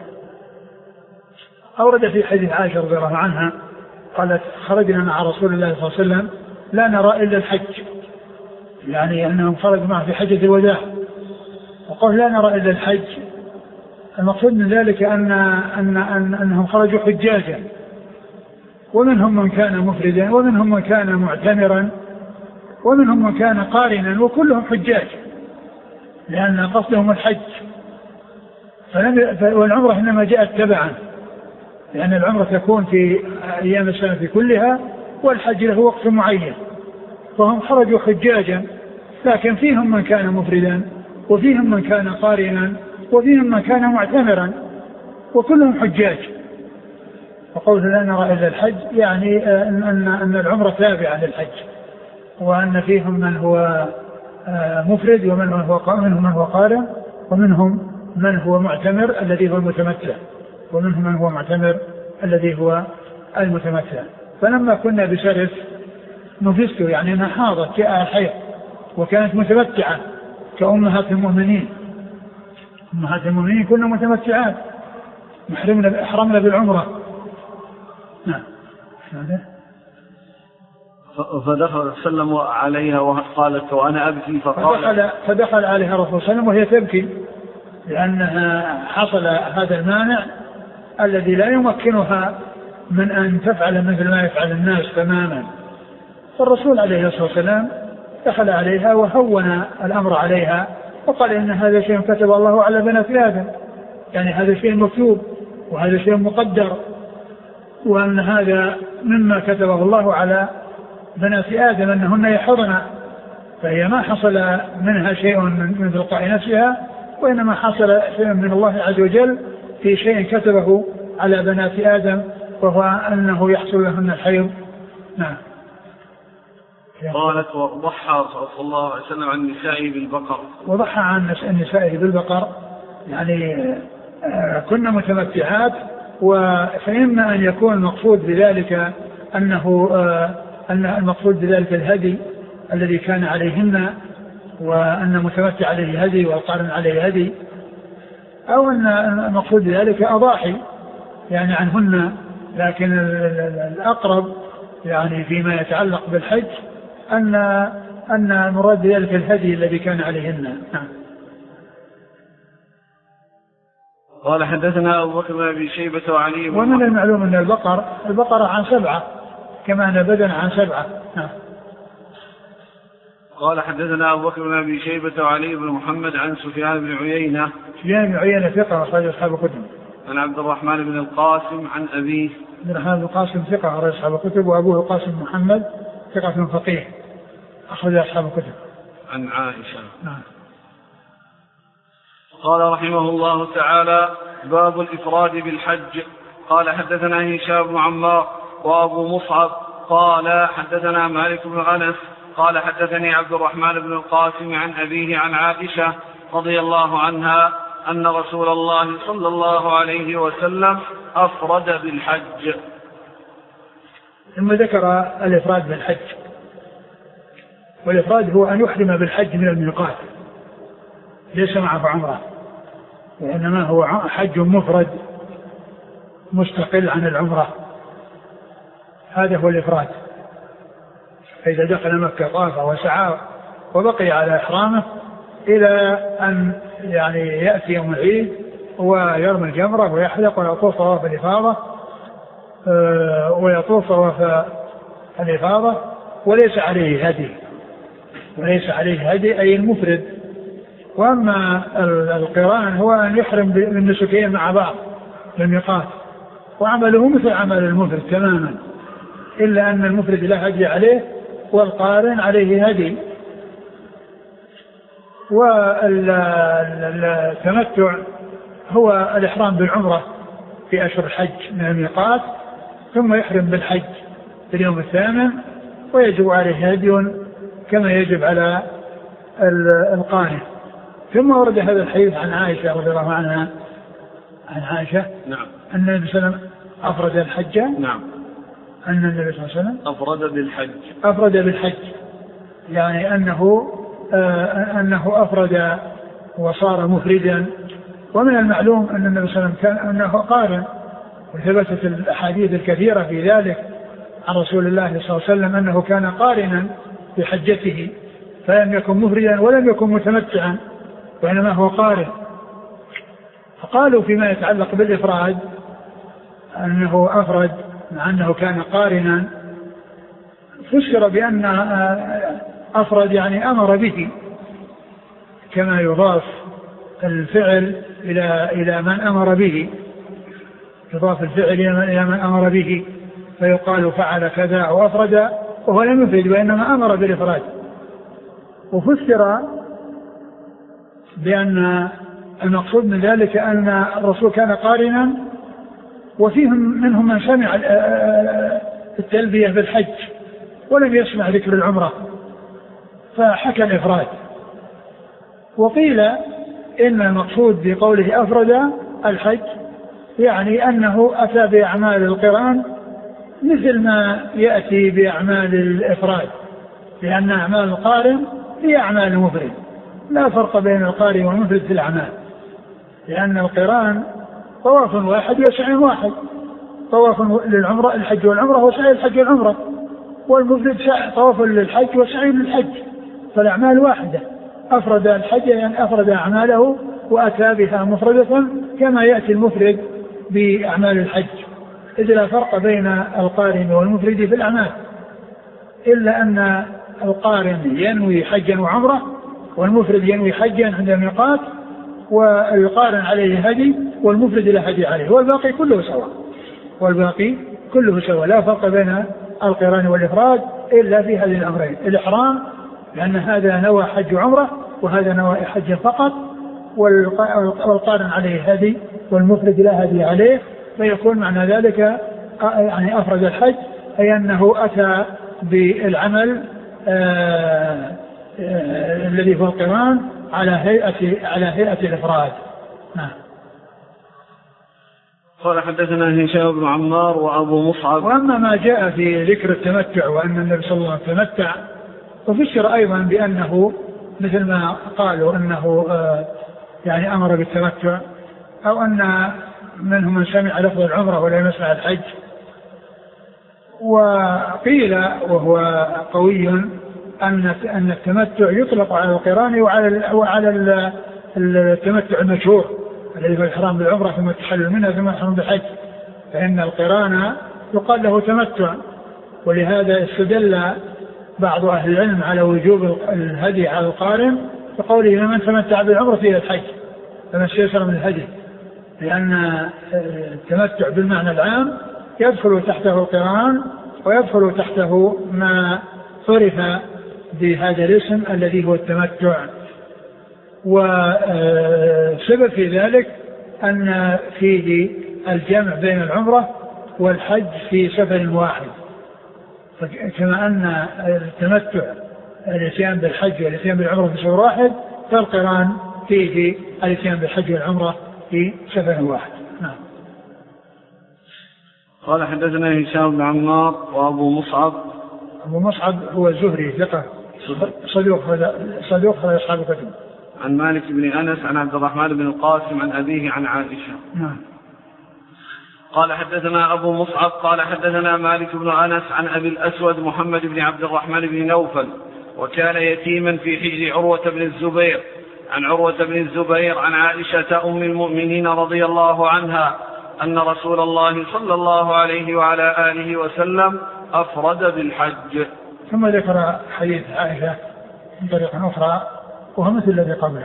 أورد في حديث عائشة رضي الله عنها قالت: خرجنا مع رسول الله صلى الله عليه وسلم لا نرى إلا الحج، يعني أنهم خرجوا معه في حجة الوداع، وقال لا نرى إلا الحج. المقصود من ذلك أن أن أن أنهم خرجوا حجاجا، ومنهم من كان مفردا، ومنهم من كان معتمرا، ومنهم من كان قارنا، وكلهم حجاج، لأن قصدهم الحج. والعمرة إنما جاءت تبعا، لأن العمرة تكون في أيام السنة كلها، والحج له وقت معين، فهم خرجوا حجاجا، لكن فيهم من كان مفردا، وفيهم من كان قارنا، وفيهم من كان معتمرا، وكلهم حجاج. وقوله لا نرى إلا الحج يعني أن, أن العمرة تابعة للحج، وأن فيهم من هو مفرد، ومنهم من هو قارن، ومنهم من هو معتمر الذي هو المتمتع، ومنهم من هو معتمر الذي هو المتمتع. فلما كنا بسرف نفست، يعني أنها حاضت جاء الحيض، وكانت متمتعة كأمهات المؤمنين. أمهات المؤمنين كنا متمتعات محرمنا أحرمنا بالعمرة. نعم. فدخل سلم عليها وقالت: وأنا أبكي. فقال فدخل, فدخل عليها الرسول صلى الله عليه وسلم وهي تبكي، لأنها حصل هذا المانع الذي لا يمكنها من أن تفعل مثل ما يفعل الناس تماما. فالرسول عليه الصلاة والسلام دخل عليها وهون الأمر عليها، وقال: إن هذا شيء كتب الله على بنات آدم، يعني هذا شيء مكتوب، وهذا شيء مقدر، وأن هذا مما كتبه الله على بنات آدم أنهن يحضن، فهي ما حصل منها شيء من تلقاء نفسها، وإنما حصل شيء من الله عز وجل في شيء كتبه على بنات آدم، وهو أنه يحصل لهن الحيض. نعم. قالت: وضحى صلى الله عليه وسلم عن نسائه بالبقر. وضحى عن نسائه بالبقر يعني كنا متمتعات، فإما أن يكون المقصود بذلك أنه أن المقصود بذلك الهدي الذي كان عليهن، وأن متمتع عليه هدي والقارن عليه هدي، أو أن المقصود بذلك أضاحي يعني عنهن. لكن الأقرب يعني فيما يتعلق بالحج أن أن المراد بذلك الهدي الذي كان عليهن. نعم. قال: حدثنا أبو بكر بن أبي شيبة وعلي بن ومن المعلوم أن البقر البقرة عن سبعة، كما أن بدن عن سبعة. نعم. قال: حدثنا أبو بكر بن أبي شيبة وعلي بن محمد عن سفيان بن عيينة. سفيان بن عيينة ثقة أخرج أصحاب الكتب. عن عبد الرحمن بن القاسم عن أبيه. عبد الرحمن بن القاسم ثقة أخرج أصحاب الكتب، وأبوه القاسم محمد ثقة فقيه أخرج أصحاب الكتب. عن عائشة. نعم. قال رحمه الله تعالى: باب الإفراد بالحج. قال: حدثنا هشام بن عمار وأبو مصعب قال: حدثنا مالك بن أنس قال: حدثني عبد الرحمن بن القاسم عن أبيه عن عائشة رضي الله عنها أن رسول الله صلى الله عليه وسلم أفرد بالحج. ثم ذكر الإفراد بالحج. والإفراد هو أن يحرم بالحج من الميقات، ليس معه عمرة، وإنما هو حج مفرد مستقل عن العمرة، هذا هو الإفراد. فإذا دخل مكة طاف وسعى وبقي على إحرامه إلى أن يعني يأتي يوم العيد ويرمي الجمرة ويحلق ويطوف طواف الإفاضة ويطوف طواف الإفاضة وليس عليه هدي، وليس عليه هدي أي المفرد. وأما القران هو أن يحرم بالنسكين مع بعض بالميقات، وعمله مثل عمل المفرد تماما، إلا أن المفرد لا هدي عليه والقارن عليه هدي. والتمتع هو الإحرام بالعمرة في أشهر الحج من الميقات، ثم يحرم بالحج في اليوم الثامن، ويجب عليه هدي كما يجب على القارن. ثم ورد هذا الحديث عن عائشة رضي الله عنها عن عائشة نعم أن النبي صلى الله عليه وسلم أفرد الحج. نعم أن النبي صلى الله عليه وسلم أفرد بالحج أفرد بالحج يعني أنه آه أنه أفرد وصار مفردا. ومن المعلوم أن النبي صلى الله عليه وسلم كان أنه قارن، وثبتت الأحاديث الكثيرة في ذلك عن رسول الله صلى الله عليه وسلم أنه كان قارنا في حجته، فلم يكن مفردا ولم يكن متمتعا، وإنما هو قارن. فقالوا فيما يتعلق بالإفراد أنه أفرد مع أنه كان قارنا، فسر بأن أفرد يعني أمر به، كما يضاف الفعل إلى إلى من أمر به، يضاف الفعل إلى من أمر به، فيقال فعل كذا أو أفرد وهو لم يفرد وإنما أمر بالإفراد. وفسر بأن المقصود من ذلك أن الرسول كان قارنا، وفيهم منهم من سمع التلبية بالحج ولم يسمع ذكر العمرة فحكى الإفراد. وقيل إن المقصود بقوله أفرد الحج يعني أنه أتى بأعمال القران مثل ما يأتي بأعمال الإفراد، لأن أعمال القارن هي أعمال المفرد، لا فرق بين القارن والمفرد في الأعمال، لأن القران طواف واحد وسعي واحد، طواف للعمرة الحج والعمرة وسعي الحج والعمرة، والمفرد طواف للحج وسعي للحج، فالأعمال واحدة. أفرد الحج يعني أفرد أعماله وأتى بها مفردة كما يأتي المفرد بأعمال الحج، إذ لا فرق بين القارن والمفرد في الأعمال، إلا أن القارن ينوي حجا وعمرة والمفرد ينوي حجا عند الميقات، والقارن عليه هدي والمفرد لا هدي عليه، والباقي كله سواء، والباقي كله سواء، لا فرق بين القران والإفراد إلا في هذه الأمرين: الإحرام لأن هذا نوى حج وعمرة وهذا نوى حج فقط، والقارن عليه هدي والمفرد لا هدي عليه، فيكون معنى ذلك يعني أفرد الحج أي أنه أتى بالعمل آآ آآ الذي هو القران على هيئة على هيئة الإفراد. نعم. قال حدثنا هشام بن عمار وأبو مصعب. وأما ما جاء في ذكر التمتع وأن النبي صلى الله عليه وسلم تمتع، وفسر أيضا بأنه مثل ما قالوا أنه يعني أمر بالتمتع، أو أن منهم من سمع لفظ العمرة ولم يسمع الحج. وقيل وهو قوي أن أن التمتع يطلق على القران وعلى وعلى التمتع المشهور الذي هو الإحرام بالعمرة ثم التحلل منها ثم الإحرام بالحج، فإن القران يقال له تمتع. ولهذا استدل بعض أهل العلم على وجوب الهدي على القارن بقوله من تمتع بالعمرة إلى الحج فما استيسر من الهدي، لأن التمتع بالمعنى العام يدخل تحته القران ويدخل تحته ما صرف بهذا الاسم الذي هو التمتع. وسبب في ذلك أن فيه الجمع بين العمرة والحج في سفر واحد، كما أن التمتع الاتيان بالحج والاتيان بالعمرة في سفر واحد، فالقران فيه الاتيان بالحج والعمرة في سفر واحد. نعم. قال حدثنا هشام بن عمار وأبو مصعب. أبو مصعب هو الزهري ثقة صدوق صدوق أصحاب الكتب. عن مالك بن أنس عن عبد الرحمن بن القاسم عن أبيه عن عائشة. نعم. قال حدثنا أبو مصعب قال حدثنا مالك بن أنس عن أبي الأسود محمد بن عبد الرحمن بن نوفل وكان يتيما في حجر عروة بن الزبير عن عروة بن الزبير عن عائشة أم المؤمنين رضي الله عنها أن رسول الله صلى الله عليه وعلى آله وسلم أفرد بالحج. ثم ذكر حديث عائشة من طريق أخرى وهو مثل الذي قبله.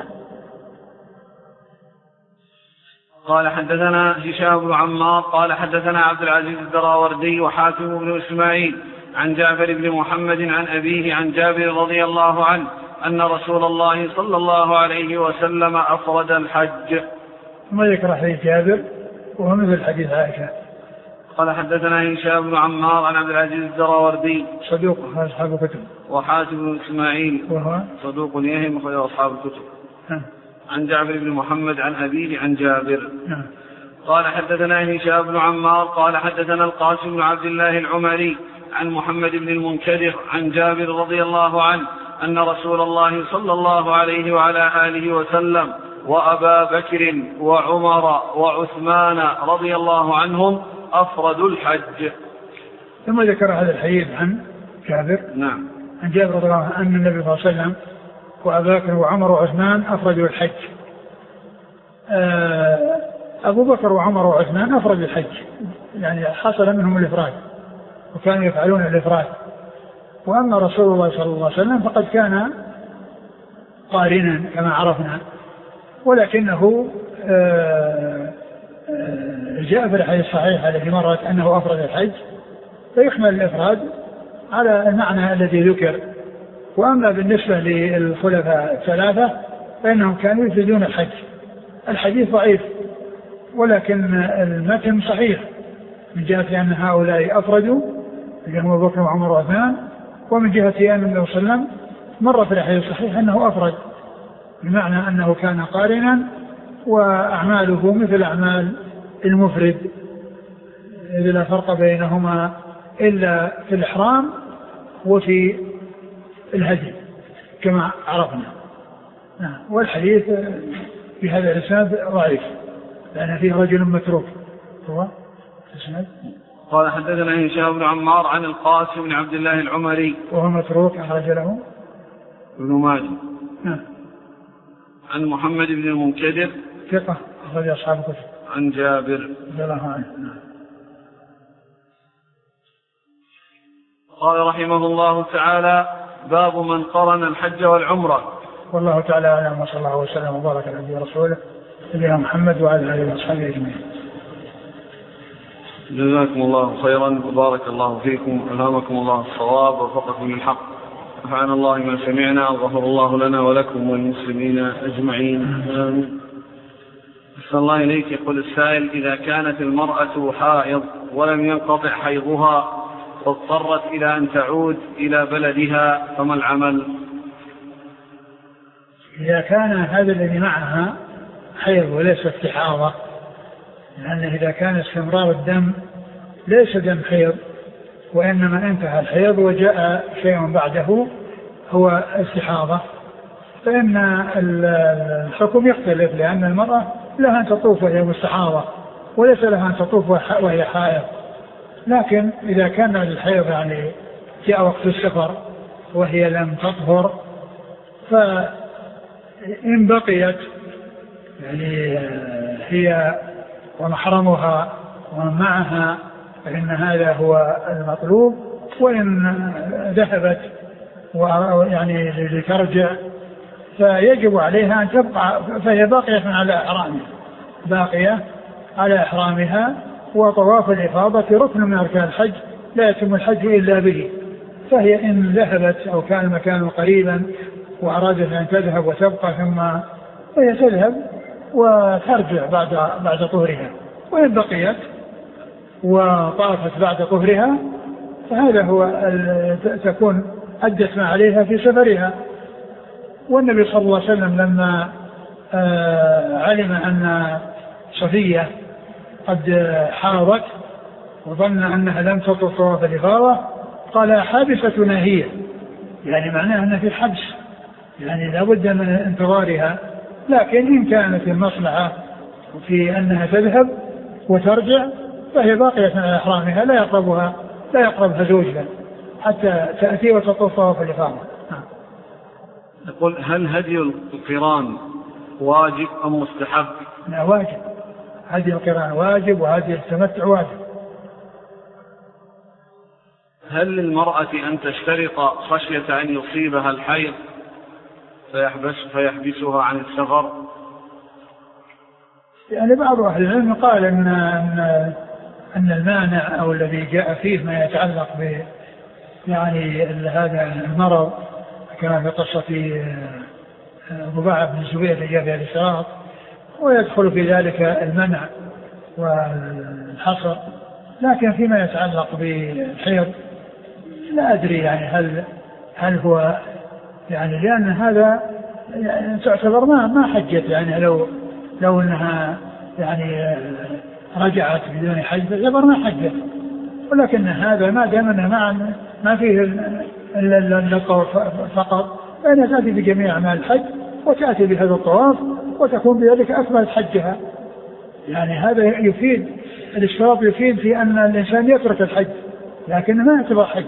قال حدثنا هشام بن عمار قال حدثنا عبد العزيز الدراوردي وحاتم بن إسماعيل عن جعفر بن محمد عن أبيه عن جابر رضي الله عنه أن رسول الله صلى الله عليه وسلم أفرد الحج. ثم ذكر حديث جابر وهو مثل حديث عائشة. قال حدثنا هشام بن عمار عن عبد العزيز الدراوردي صدوق أصحاب الكتب وحاتم بن إسماعيل وهو صدوق يهم أخرجه أصحاب الكتب عن جعفر بن محمد عن أبيه عن جابر. نعم. قال حدثنا هشام بن عمار قال حدثنا القاسم بن عبد الله العمري عن محمد بن المنكدر عن جابر رضي الله عنه أن رسول الله صلى الله عليه وعلى آله وسلم وأبا بكر وعمر وعثمان رضي الله عنهم أفردوا الحج. ثم ذكر هذا الحديث عن جابر. نعم. عن جابر رضي الله عنه أن النبي صلى الله عليه وسلم وأبا بكر وعمر وعثمان أفردوا الحج. أبو بكر وعمر وعثمان أفردوا الحج يعني حصل منهم الإفراد وكانوا يفعلون الإفراد. وأما رسول الله صلى الله عليه وسلم فقد كان قارنا كما عرفنا ولكنه جاء في الحديث الصحيح الذي مرت أنه أفرد الحج فيحمل الإفراد على المعنى الذي ذكر. وأما بالنسبة للخلفاء الثلاثة فإنهم كانوا يفردون الحج. الحديث ضعيف ولكن المتن صحيح من جهة أن هؤلاء أفردوا اللي هم أبو بكر وعمر وعثمان ومن جهة أن النبي صلى الله عليه وسلم مر في الحديث الصحيح أنه أفرد بمعنى أنه كان قارنا وأعماله مثل أعمال المفرد إذ لا فرق بينهما إلا في الإحرام وفي الهدي كما عرفنا. والحديث في هذا الإسناد ضعيف لأن فيه رجل متروك. هو الإسناد قال حدثنا هشام بن عمار عن القاسم بن عبد الله العمري وهو متروك أخرج له ابن ماجه. عن محمد بن المنكدر ثقة أخرج أصحاب الكتب عن جابر رضي الله عنه. قال رحمه الله تعالى باب من قرن الحج والعمرة. والله تعالى أعلم وصلى الله وسلم وبارك على نبينا ورسوله نبينا محمد وعلى آله وصحبه أجمعين. جزاكم الله خيرا وبارك الله فيكم ألهمكم الله الصواب ووفقكم للحق. نفعنا الله ما سمعنا وغفر الله لنا ولكم والمسلمين أجمعين. آمين. أحسن الله إليك. يقول السائل إذا كانت المرأة حائض ولم ينقطع حيضها واضطرت إلى أن تعود إلى بلدها فما العمل؟ إذا كان هذا الذي معها حيض وليس استحاضة لأن إذا كان استمرار الدم ليس دم حيض وإنما انتهى الحيض وجاء شيء بعده هو استحاضة فإن الحكم يختلف لأن المرأة لها أن تطوف وهي مستحاضة وليس لها أن تطوف وهي حائض. لكن إذا كان الحيض يعني جاء وقت السفر وهي لم تطهر فإن بقيت يعني هي ومحرمها ومن معها فإن هذا هو المطلوب. وإن ذهبت يعني لترجع فيجب عليها أن تبقى فهي باقية على إحرامها باقية على إحرامها. وطواف الإفاضة ركن من أركان الحج لا يتم الحج إلا به. فهي إن ذهبت أو كان المكان قريبا وأرادت أن تذهب وتبقى ثم فهي تذهب وترجع بعد بعد طهرها. وإن بقيت وطافت بعد طهرها فهذا هو تكون أدت ما عليها في سفرها. والنبي صلى الله عليه وسلم لما علم أن صفية قد حاضت وظن أنها لم تطف طواف الإفاضة قال حابستنا هي يعني معناه أن في حبس يعني لابد من انتظارها. لكن إن كانت المصلحة في أنها تذهب وترجع فهي باقية على إحرامها لا يقربها لا يقربها زوجها حتى تأتي وتطوف طواف الإفاضة. يقول هل هدي القران واجب أم مستحب؟ لا واجب، هدي القران واجب وهدي التمتع واجب. هل للمرأة أن تشترط خشية أن يصيبها الحيض فيحبس فيحبسها عن السفر؟ يعني بعض أهل العلم قال أن أن أن المانع أو الذي جاء فيه ما يتعلق ب يعني هذا المرض كما في قصة رباعة بن الزبير اللي جاء فيها الإسراء، ويدخل في ذلك المنع والحصر. لكن فيما يتعلق بالحيض لا أدري يعني هل هل هو يعني لأن هذا يعني تعتبر ما ما حجت يعني لو لو أنها يعني رجعت بدون حج تعتبر ما حجت، ولكن هذا ما دام أنه ما ما فيه إلا الطواف فقط فإنها تأتي بجميع أعمال الحج وتأتي بهذا الطواف وتكون بذلك أكمل حجها. يعني هذا يفيد الاشتراط يفيد في أن الإنسان يترك الحج لكن ما يعتبر حج.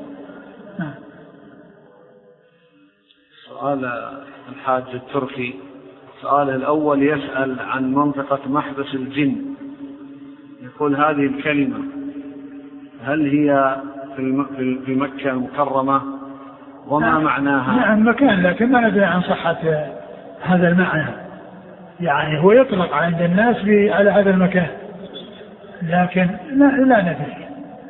سؤال الحاج التركي، سؤاله الأول يسأل عن منطقة محبس الجن، يقول هذه الكلمة هل هي في مكة المكرمة وما نعم معناها؟ نعم مكان، لكن ما ندري عن صحة هذا المعنى، يعني هو يطلق عند الناس على هذا المكان لكن لا, لا ندري.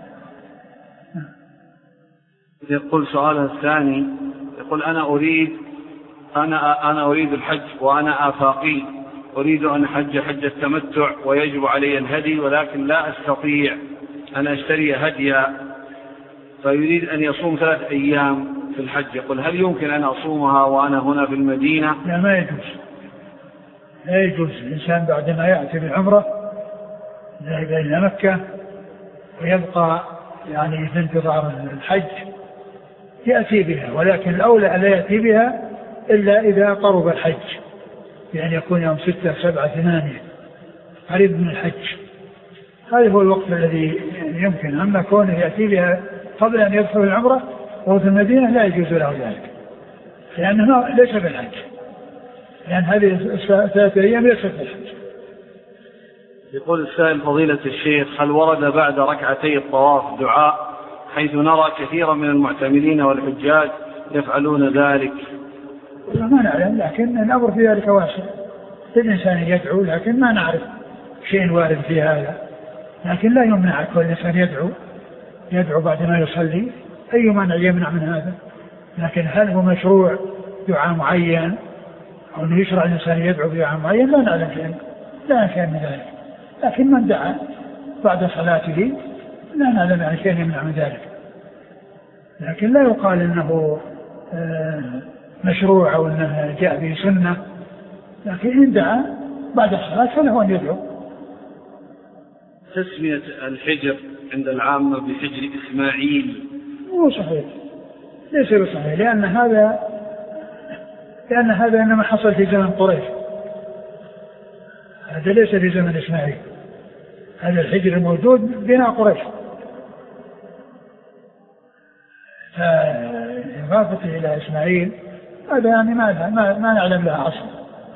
يقول سؤاله الثاني، يقول أنا أريد أنا أنا أريد الحج وأنا آفاقي، أريد أن حج حج التمتع ويجب علي الهدي ولكن لا أستطيع أن أشتري هديا، فيريد أن يصوم ثلاث أيام في الحج، يقول هل يمكن أن أصومها وأنا هنا في المدينة؟ لا ما يجوز، لا يجوز. الإنسان بعدما يأتي بالعمرة ذهب إلى مكة ويبقى يعني في انتظار الحج يأتي بها، ولكن الأولى ألا يأتي بها إلا إذا قرب الحج، يعني يكون يوم ستة سبعة ثمانية قريب من الحج، هذا هو الوقت الذي يمكن. أما كونه يأتي بها قبل أن يدخل العمرة وهو في المدينة لا يجوز له ذلك لأنه ليس بالحج، لأن هذه ثلاثة أيام ليست بالحج. يقول السائل فضيلة الشيخ هل ورد بعد ركعتي الطواف دعاء، حيث نرى كثيرا من المعتمرين والحجاج يفعلون ذلك؟ ما نعلم، لكن الأمر في ذلك واسع، الإنسان يدعو لكن ما نعرف شيء وارد في هذا، لكن لا يمنع كل إنسان يدعو يدعو بعد ما يصلي، أي مانع يمنع من هذا. لكن هل هو مشروع دعاء معين أو أنه يشرع الإنسان يدعو بدعاء معين لا نعلم شيء، لا شيء من ذلك. لكن من دعا بعد صلاته لا نعلم عن شيء يمنع من ذلك، لكن لا يقال إنه مشروع أو أنه جاء به سنة، لكن إن دعا بعد الصلاة فله أن يدعو. تسمية الحجر عند العامة بحجر إسماعيل مو صحيح، ليس بصحيح، لأن هذا لأن هذا إنما حصل في زمن قريش، هذا ليس في زمن إسماعيل، هذا الحجر الموجود بناء قريش، فإضافته إلى إسماعيل هذا يعني ما, ما, ما نعلم لها أصلا.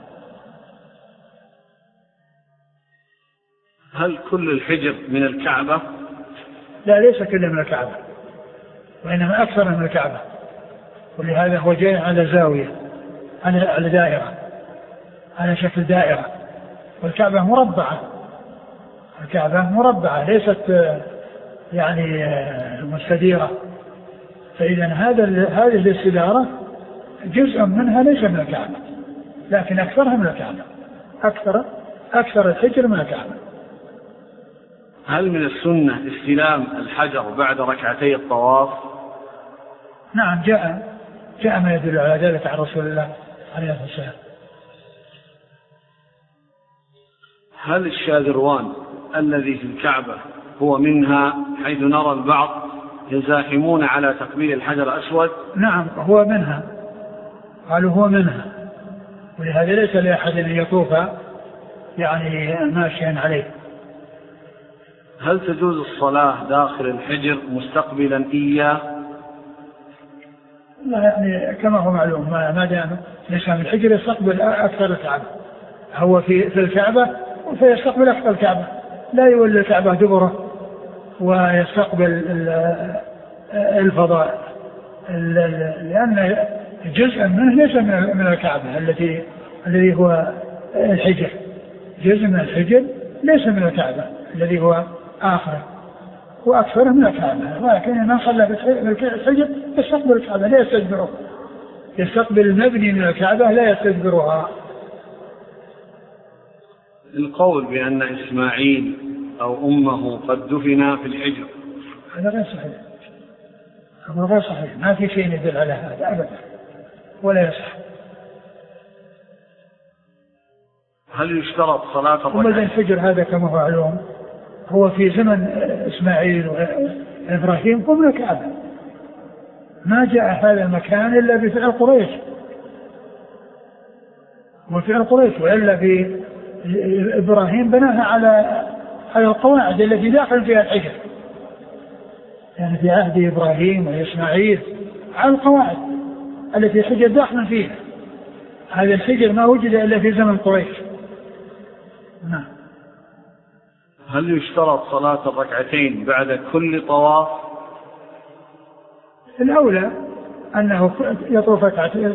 هل كل الحجر من الكعبة؟ لا ليس كله من الكعبة، وإنما أكثر من الكعبة، ولهذا هو جاي على زاوية على دائرة على شكل دائرة، والكعبة مربعة، الكعبة مربعة ليست يعني مستديرة، فإذا هذا هذه الاستدارة جزء منها ليس من الكعبة لكن أكثرها من الكعبة، أكثر أكثر الحجر من الكعبة. هل من السنة استلام الحجر بعد ركعتي الطواف؟ نعم جاء جاء ما يدل على ذلك عن رسول الله عليه الصلاة والسلام. هل الشاذروان الذي في الكعبة هو منها، حيث نرى البعض يزاحمون على تقبيل الحجر الأسود؟ نعم هو منها، قالوا هو منها، ولهذا ليس لأحد أن يطوف يعني ماشيا عليه، هل تجوز الصلاة داخل الحجر مستقبلا إياه؟ لا، يعني كما هو معلوم ما دام الإنسان الحجر يستقبل أكثر الكعبة، هو في في الكعبة فيستقبل أكثر الكعبة، لا يولي الكعبة دبره ويستقبل الفضاء، لأن جزءا منه ليس من الكعبة التي الذي هو الحجر، جزء من الحجر ليس من الكعبة الذي هو آخر وأكثر من الكعبة، ولكن من صلى في الحجر يستقبل الكعبة لا يستدبره، يستقبل المبني من الكعبة لا يستدبرها. القول بأن إسماعيل أو أمه قد دفنا في الحجر هذا غير صحيح، هذا غير صحيح، ما في شيء يدل على هذا أبدا ولا يصح. هل يشترط صلاة الركعتين؟ الفجر هذا كما هو معلوم هو في زمن إسماعيل وإبراهيم هم الكعبة، ما جاء هذا المكان إلا بفعل قريش وفعل قريش، وإلا في إبراهيم بناها على على القواعد التي داخل فيها الحجر، يعني في عهد إبراهيم وإسماعيل على القواعد التي الحجر داخل فيها، هذا الحجر ما وجد إلا في زمن قريش. نعم. هل يشترط صلاة الركعتين بعد كل طواف؟ الأولى أنه يطوف ركعتين،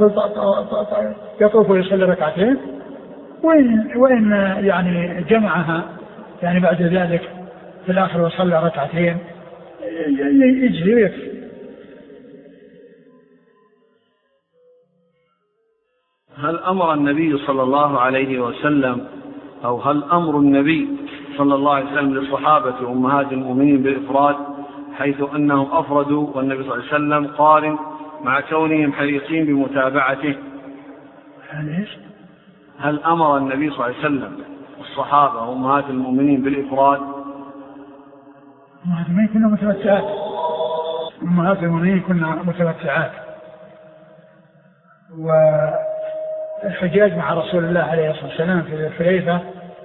يطوف ويصلي ركعتين، وإن, وإن يعني جمعها يعني بعد ذلك في الآخر وصلى ركعتين يجزي ويكفي. هل أمر النبي صلى الله عليه وسلم أو هل أمر النبي صلى الله عليه وسلم للصحابة وأمهات المؤمنين بالإفراد حيث أنهم أفردوا والنبي صلى الله عليه وسلم قارن مع كونهم حريصين بمتابعته؟ هل أمر النبي صلى الله عليه وسلم الصحابة وأمهات المؤمنين بالإفراد؟ أمهات المؤمنين كنا متمتعات، أمهات المؤمنين كنا متمتعات، والحجاج مع رسول الله عليه الصلاة والسلام في الحليفة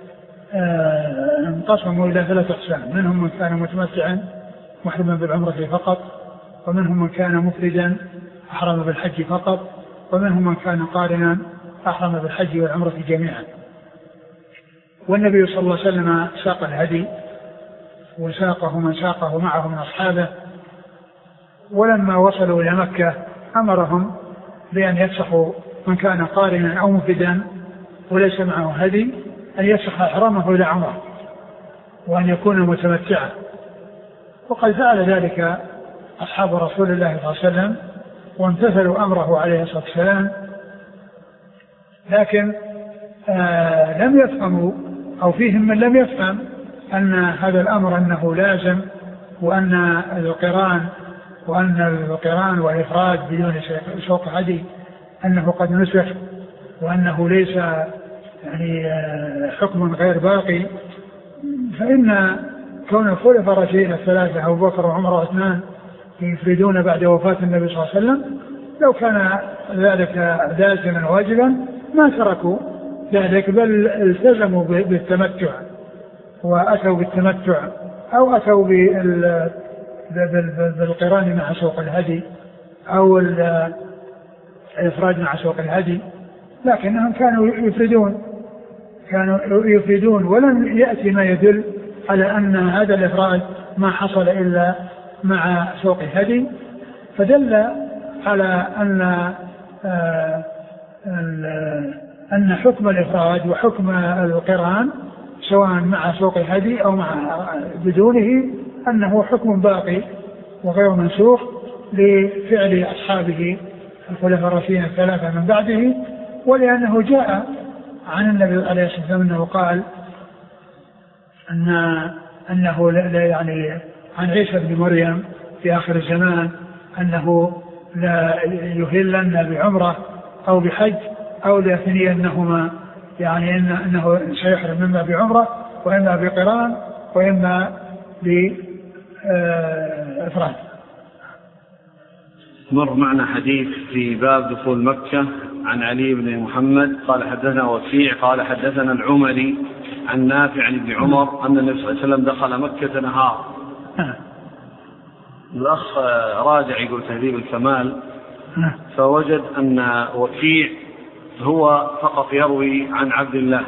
انقسموا إلى ثلاثة أقسام، منهم من كان متمتعا محرما بالعمرة فقط، ومنهم من كان مفردا أحرم بالحج فقط، ومنهم من كان قارنا أحرم بالحج والعمرة جميعا. والنبي صلى الله عليه وسلم ساق الهدي وساقه من ساقه معه من أصحابه، ولما وصلوا إلى مكة أمرهم بأن يفسخوا من كان قارنا أو مفردا وليس معه هدي أن يفسخ إحرامه إلى عمره وأن يكون متمتعا، وقد فعل ذلك أصحاب رسول الله صلى الله عليه وسلم وامتثلوا أمره عليه الصلاة والسلام، لكن آه لم يفهموا أو فيهم من لم يفهم أن هذا الأمر أنه لازم، وأن القران وأن القران والإفراد بدون سوق هدي أنه قد نسخ، وأنه ليس يعني آه حكم غير باقي. فإن كون الخلفاء الراشدين الثلاثة أبو بكر وعمر وعثمان يفردون بعد وفاة النبي صلى الله عليه وسلم، لو كان ذلك لازما واجبا ما تركوا ذلك، بل التزموا بالتمتع وأتوا بالتمتع أو أتوا بالقران مع سوق الهدي أو الإفراد مع سوق الهدي، لكنهم كانوا يفردون كانوا يفردون ولم يأتي ما يدل على أن هذا الإفراد ما حصل إلا مع سوق الهدي، فدل على أن آه أن حكم الإفراد وحكم القران سواء مع سوق الهدي أو مع بدونه أنه حكم باقي وغير منسوخ لفعل أصحابه الخلفاء الراشدين الثلاثة من بعده، ولأنه جاء عن النبي عليه الصلاة والسلام أنه قال أن أنه لا يعني عن عيسى بن مريم في آخر الزمان أنه لا يهلن بعمرة أو بحج أو ليثنينهما، يعني إن أنه سيحرم إما بعمرة وإما بقران وإما بإفراد. مر معنا حديث في باب دخول مكة عن علي بن محمد قال حدثنا وكيع قال حدثنا العمري عن نافع عن ابن عمر أن النبي صلى الله عليه وسلم دخل مكة نهار. الأخ راجع يقول تهذيب الكمال فوجد أن وكيع هو فقط يروي عن عبد الله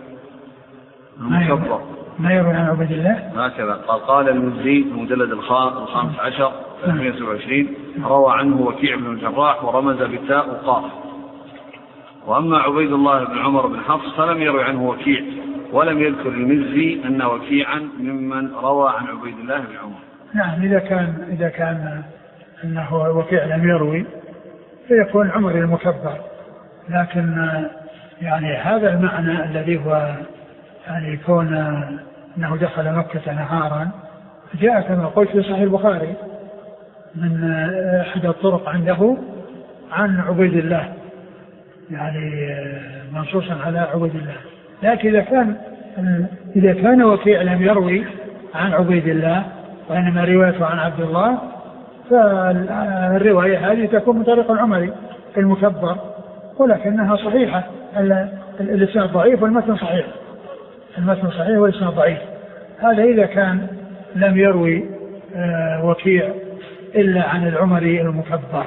المكبر ما يروي عن عبد الله هكذا. قال قال المزي المجلد الخامس عشر ثلاثمائة وسبعة وعشرين روى عنه وكيع بن الجراح ورمز بالتاء وقاف. وأما عبيد الله بن عمر بن حفص فلم يروي عنه وكيع ولم يذكر المزي أن وكيعا ممن روى عن عبيد الله بن عمر. نعم إذا كان إذا كان أنه وكيع لم يروي فيكون عمر المكبر. لكن يعني هذا المعنى الذي هو يعني يكون أنه دخل مكة نهارا جاء كما قلت في صحيح البخاري من أحد الطرق عنده عن عبيد الله يعني منصوصا على عبيد الله. لكن إذا كان إذا كان وكيع لم يروي عن عبيد الله وإنما روايته عن عبد الله فالرواية هذه تكون من طريق العمري المكبر ولكنها صحيحة. الإسناد ضعيف والمتن صحيح المتن صحيح والإسناد ضعيف. هذا إذا كان لم يروي وكيع إلا عن العمري المكبر.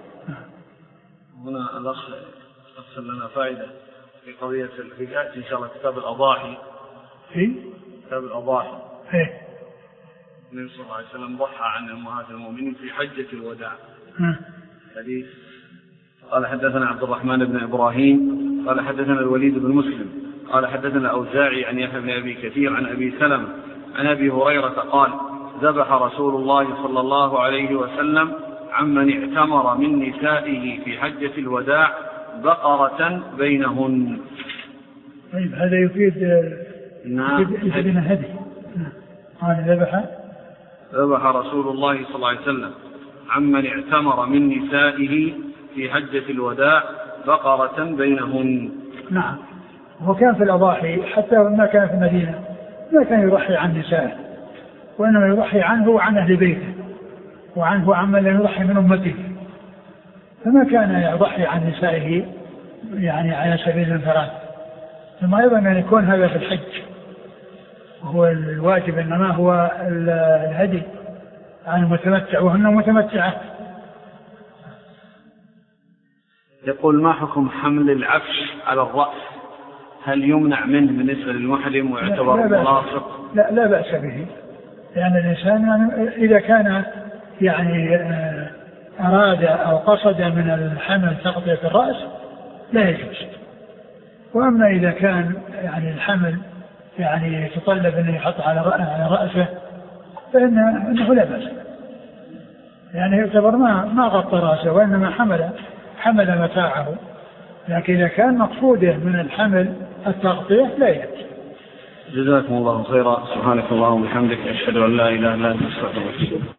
هنا الأخ أرسل لنا فائدة في قضية الحجاج إن شاء الله كتاب الأضاحي في كتاب الأضاحي إيه النبي صلى الله عليه وسلم ضحى عن أمهات المؤمنين في حجة الوداع. حديث قال حدثنا عبد الرحمن بن إبراهيم قال حدثنا الوليد بن مسلم قال حدثنا الأوزاعي عن يحيى بن أبي كثير عن أبي سلمة عن أبي هريرة قال ذبح رسول الله صلى الله عليه وسلم عمن اعتمر من نسائه في حجة الوداع بقرة بينهن. طيب هذا يفيد يفيد هدي. قال ذبح ذبح رسول الله صلى الله عليه وسلم عمن اعتمر من نسائه في حجة الوداع بقرة بينهن. نعم. هو كان في الأضاحي حتى ما كان في المدينة ما كان يضحي عن نسائه وإنما يضحي عنه وعن أهل بيته وعنه عمن لا يضحي من أمته فما كان يضحي عن نسائه يعني على سبيل الانفراد. ثم أيضا أن يكون هذا في الحج وهو الواجب إنما هو الهدي عن المتمتع وهن متمتعة. يقول ما حكم حمل العفش على الرأس هل يمنع منه بالنسبة للمحرم ويعتبر ملاصق؟ لا لا بأس به لأن يعني الإنسان يعني إذا كان يعني أراد أو قصد من الحمل تغطية الرأس لا يجوز. وأما إذا كان يعني الحمل يعني يتطلب أنه يحط على رأسه فإنه لا بأس يعني يعتبر ما ما غطى رأسه وإنما حمل حمل متاعه. لكن إذا كان مقصوده من الحمل التغطية لا يجوز. جزاكم الله خيرا. سبحانك اللهم وبحمدك أشهد أن لا إله إلا أنت أستغفرك.